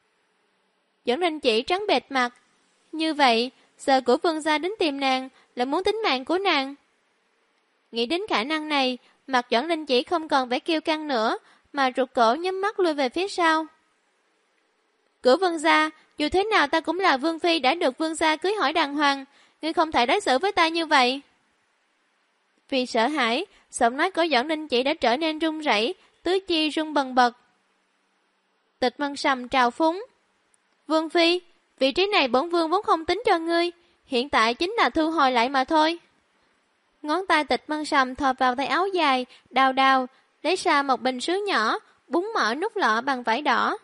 A: Doãn Linh Chỉ trắng bệch mặt. Như vậy, giờ của vương gia đến tìm nàng là muốn tính mạng của nàng. Nghĩ đến khả năng này, mặt Doãn Linh Chỉ không còn vẻ kiêu căng nữa, mà rụt cổ nhắm mắt lui về phía sau. Của vương gia, dù thế nào ta cũng là vương phi đã được vương gia cưới hỏi đàng hoàng, ngươi không thể đối xử với ta như vậy. Vì sợ hãi, giọng nói của Doãn Linh Chỉ đã trở nên run rẩy, tứ chi run bần bật. Tịch Mân Sâm trào phúng. Vương phi, vị trí này bổn vương vốn không tính cho ngươi, hiện tại chính là thu hồi lại mà thôi. Ngón tay Tịch Mân Sâm thò vào tay áo dài, đào đào, lấy ra một bình sứ nhỏ, búng mở nút lọ bằng vải đỏ.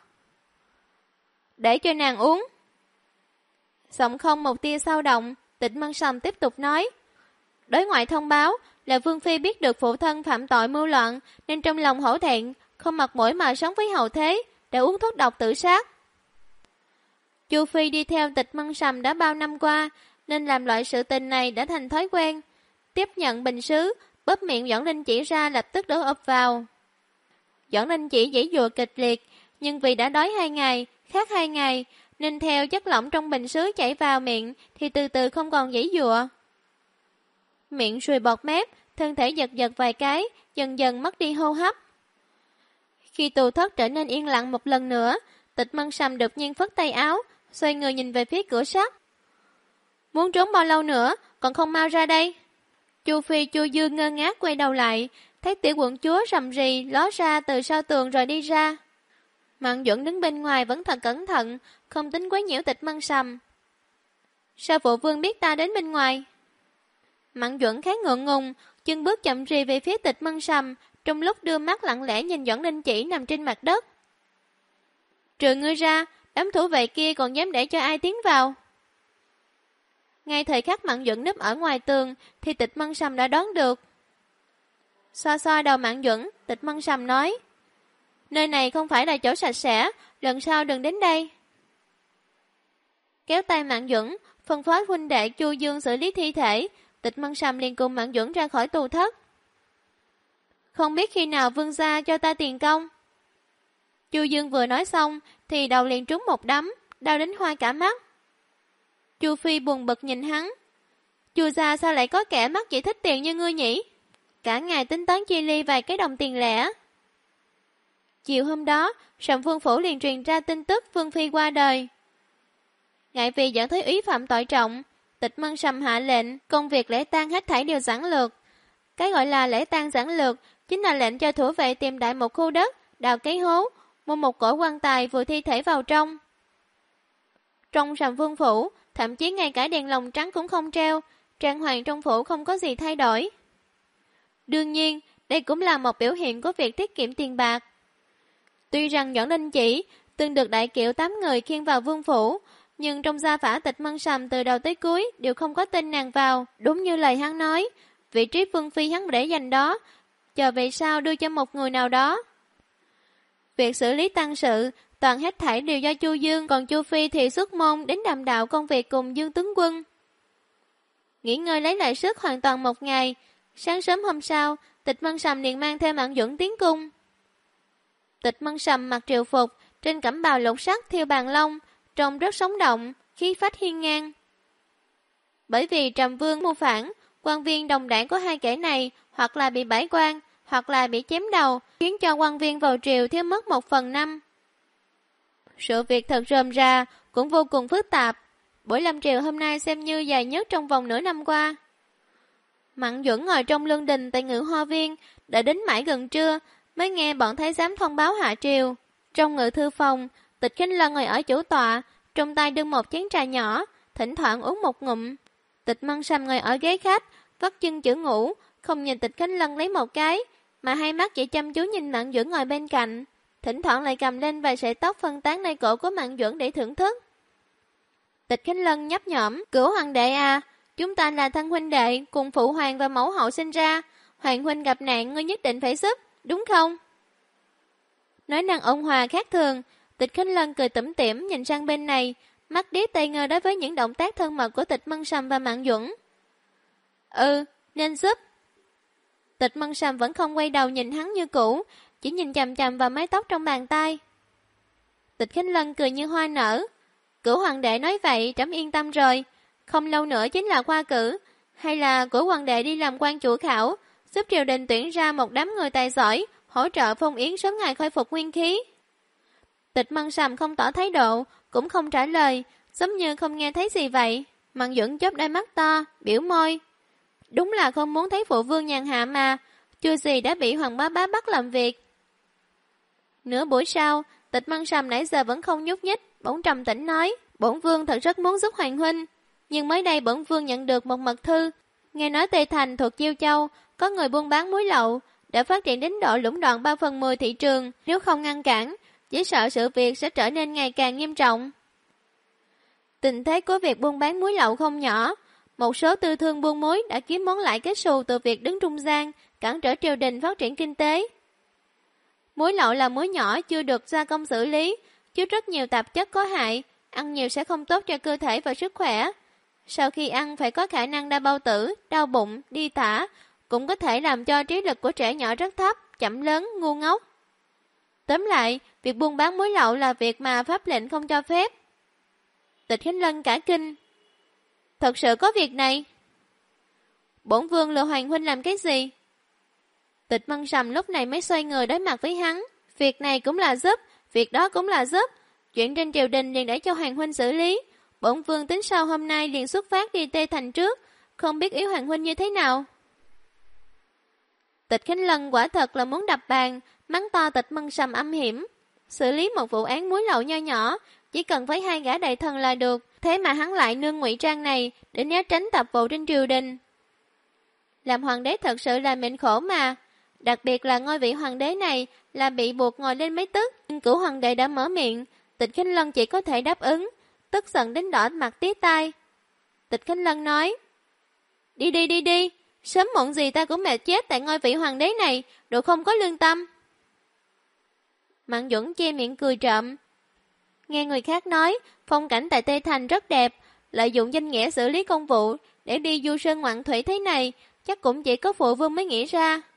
A: Để cho nàng uống. Giọng không một tia dao động, Tịch Mân Sâm tiếp tục nói. Đối ngoại thông báo là vương phi biết được phụ thân phạm tội mưu loạn, nên trong lòng hổ thẹn, không mặt mũi mà sống với hậu thế, đã uống thuốc độc tự sát. Chu Phi đi theo Tịch Mân Sâm đã bao năm qua, nên làm loại sự tình này đã thành thói quen. Tiếp nhận bình sứ, bóp miệng Doãn Linh Chỉ ra lập tức đổ ập vào. Doãn Linh Chỉ giãy giụa kịch liệt, nhưng vì đã đói 2 ngày, khát 2 ngày, nên theo chất lỏng trong bình sứ chảy vào miệng thì từ từ không còn giãy giụa. Miệng sùi bọt mép, thân thể giật giật vài cái, dần dần mất đi hô hấp. Khi tù thất trở nên yên lặng một lần nữa, Tịch Mân Sâm đột nhiên phất tay áo, xoay người nhìn về phía cửa sắt. Muốn trốn bao lâu nữa, còn không mau ra đây. Chu Phi Chu Dương ngơ ngác quay đầu lại, thấy tiểu quận chúa rầm rì ló ra từ sau tường rồi đi ra. Mạn Duẩn đứng bên ngoài vẫn thật cẩn thận, không tính quấy nhiễu Tịch Mân Sâm. Sao phụ vương biết ta đến bên ngoài? Mạn Duẩn khá ngượng ngùng, chân bước chậm rì về phía Tịch Mân Sâm, trong lúc đưa mắt lặng lẽ nhìn Doãn Linh Chỉ nằm trên mặt đất. Trừ ngươi ra, đám thủ vệ kia còn dám để cho ai tiến vào? Ngay thời khắc Mạn Duẩn núp ở ngoài tường, thì Tịch Mân Sâm đã đoán được. Xoa xoa đầu Mạn Duẩn, Tịch Mân Sâm nói. Nơi này không phải là chỗ sạch sẽ, lần sau đừng đến đây. Kéo tay Mạn Duẩn, phân phối huynh đệ Chu Dương xử lý thi thể, Tịch Mân Sâm liền cùng Mạn Duẩn ra khỏi tù thất. Không biết khi nào vương gia cho ta tiền công. Chu Dương vừa nói xong, thì đầu liền trúng một đấm, đau đến hoa cả mắt. Chu Phi buồn bực nhìn hắn. Chu gia sao lại có kẻ mắt chỉ thích tiền như ngươi nhỉ? Cả ngày tính toán chi ly vài cái đồng tiền lẻ. Chiều hôm đó, Sầm Vương Phủ liền truyền ra tin tức Vương Phi qua đời. Ngại vì Doãn Thái Úy phạm tội trọng, Tịch Mân Sâm hạ lệnh công việc lễ tang hết thảy đều giản lược. Cái gọi là lễ tang giản lược chính là lệnh cho thủ vệ tìm đại một khu đất, đào cái hố, mua một cỗ quan tài vùi thi thể vào trong. Trong Sầm Vương Phủ, thậm chí ngay cả đèn lồng trắng cũng không treo, trang hoàng trong phủ không có gì thay đổi. Đương nhiên, đây cũng là một biểu hiện của việc tiết kiệm tiền bạc. Tuy rằng Doãn Linh Chỉ từng được đại kiệu 8 người khiêng vào vương phủ, nhưng trong gia phả Tịch Mân Sầm từ đầu tới cuối đều không có tin nàng vào, đúng như lời hắn nói, vị trí vương phi hắn để dành đó, chờ về sau đưa cho một người nào đó. Việc xử lý tăng sự, toàn hết thảy đều do Chu Dương, còn Chu Phi thì xuất môn đến đàm đạo công việc cùng Dương tướng quân. Nghỉ ngơi lấy lại sức hoàn toàn một ngày, sáng sớm hôm sau, Tịch Mân Sầm liền mang theo Mạn Duẩn tiến cung. Tịch Mân Sầm mặc triều phục, trên cẩm bào lục sắc thiêu bàn long, trông rất sống động, khí phách hiên ngang. Bởi vì Trầm Vương mưu phản, quan viên đồng đảng của hai kẻ này hoặc là bị bãi quan, hoặc là bị chém đầu, khiến cho quan viên vào triều thiếu mất 1/5. Sự việc thật rườm rà, cũng vô cùng phức tạp. Buổi lâm triều hôm nay xem như dài nhất trong vòng nửa năm qua. Mạn Duẩn ngồi trong lương đình tại Ngự Hoa Viên, đã đến mãi gần trưa, mới nghe bọn thái giám thông báo hạ triều. Trong ngự thư phòng, Tịch Khánh Lân ngồi ở chủ tọa, trong tay đưa một chén trà nhỏ, thỉnh thoảng uống một ngụm. Tịch Mân Sầm ngồi ở ghế khách, vắt chân chữ ngủ, không nhìn Tịch Khánh Lân lấy một cái, mà hai mắt chỉ chăm chú nhìn Mạn Duẩn ngồi bên cạnh, thỉnh thoảng lại cầm lên vài sợi tóc phân tán nơi cổ của Mạn Duẩn để thưởng thức. Tịch Khánh Lân nhấp nhổm, "Cửu hoàng đệ à, chúng ta là thân huynh đệ, cùng phụ hoàng và mẫu hậu sinh ra, hoàng huynh gặp nạn ngươi nhất định phải giúp, đúng không?" Nói năng ôn hòa khác thường, Tịch Khánh Lân cười tủm tỉm nhìn sang bên này, mắt điếc tai ngơ đối với những động tác thân mật của Tịch Mân Sầm và Mạn Duẩn. Nên giúp." Tịch Mân Sầm vẫn không quay đầu nhìn hắn như cũ, chỉ nhìn chằm chằm vào mái tóc trong bàn tay. Tịch Khánh Lân cười như hoa nở, "Cửu hoàng đệ nói vậy trẫm yên tâm rồi, không lâu nữa chính là khoa cử, hay là cửu hoàng đệ đi làm quan chủ khảo, giúp triều đình tuyển ra một đám người tài giỏi, hỗ trợ Phong Yến sớm ngày khôi phục nguyên khí." Tịch Mân Sầm không tỏ thái độ, cũng không trả lời, giống như không nghe thấy gì vậy. Mạn Duẩn chớp đôi mắt to, biểu môi, "Đúng là không muốn thấy phụ vương nhàn hạ mà, chưa gì đã bị Hoàng bá bá bắt làm việc." Nửa buổi sau, Tịch Mân Sầm nãy giờ vẫn không nhúc nhích, bỗng trầm tĩnh nói, "Bổn vương thật rất muốn giúp Hoàng huynh, nhưng mới đây bổn vương nhận được một mật thư, nghe nói Tây Thành thuộc Chiêu Châu có người buôn bán muối lậu, đã phát triển đến độ lũng đoạn 3/10 thị trường, nếu không ngăn cản, chỉ sợ sự việc sẽ trở nên ngày càng nghiêm trọng." Tình thế của việc buôn bán muối lậu không nhỏ, một số tư thương buôn muối đã kiếm món lãi kết xù từ việc đứng trung gian, cản trở triều đình phát triển kinh tế. Muối lậu là muối nhỏ chưa được gia công xử lý, chứa rất nhiều tạp chất có hại, ăn nhiều sẽ không tốt cho cơ thể và sức khỏe. Sau khi ăn phải có khả năng đau bao tử, đau bụng, đi tả, cũng có thể làm cho trí lực của trẻ nhỏ rất thấp, chậm lớn, ngu ngốc. Tóm lại, việc buôn bán muối lậu là việc mà pháp lệnh không cho phép. Tịch Khánh Lân cả kinh, "Thật sự có việc này? Bổn vương lừa Hoàng huynh làm cái gì?" Tịch Mân Sầm lúc này mới xoay người đối mặt với hắn, "Việc này cũng là giúp, việc đó cũng là giúp, chuyện trên triều đình liền để cho Hoàng huynh xử lý. Bổn vương tính sau hôm nay liền xuất phát đi Tây Thành trước, không biết ý Hoàng huynh như thế nào." Tịch Khánh Lân quả thật là muốn đập bàn, mắng to Tịch Mân Sầm âm hiểm. Xử lý một vụ án muối lậu nho nhỏ, chỉ cần với 2 gã đại thần là được, thế mà hắn lại nương ngụy trang này để né tránh tập vụ trên triều đình. Làm hoàng đế thật sự là mệnh khổ mà, đặc biệt là ngôi vị hoàng đế này là bị buộc ngồi lên mấy tức, nhưng cửu hoàng đệ đã mở miệng, Tịch Khánh Lân chỉ có thể đáp ứng, tức giận đến đỏ mặt tía tai. Tịch Khánh Lân nói, đi, sớm muộn gì ta cũng mệt chết tại ngôi vị hoàng đế này, đồ không có lương tâm." Mạn Duẩn che miệng cười trộm. Nghe người khác nói, phong cảnh tại Tây Thành rất đẹp, lợi dụng danh nghĩa xử lý công vụ để đi du sơn ngoạn thủy thế này, chắc cũng chỉ có phụ vương mới nghĩ ra.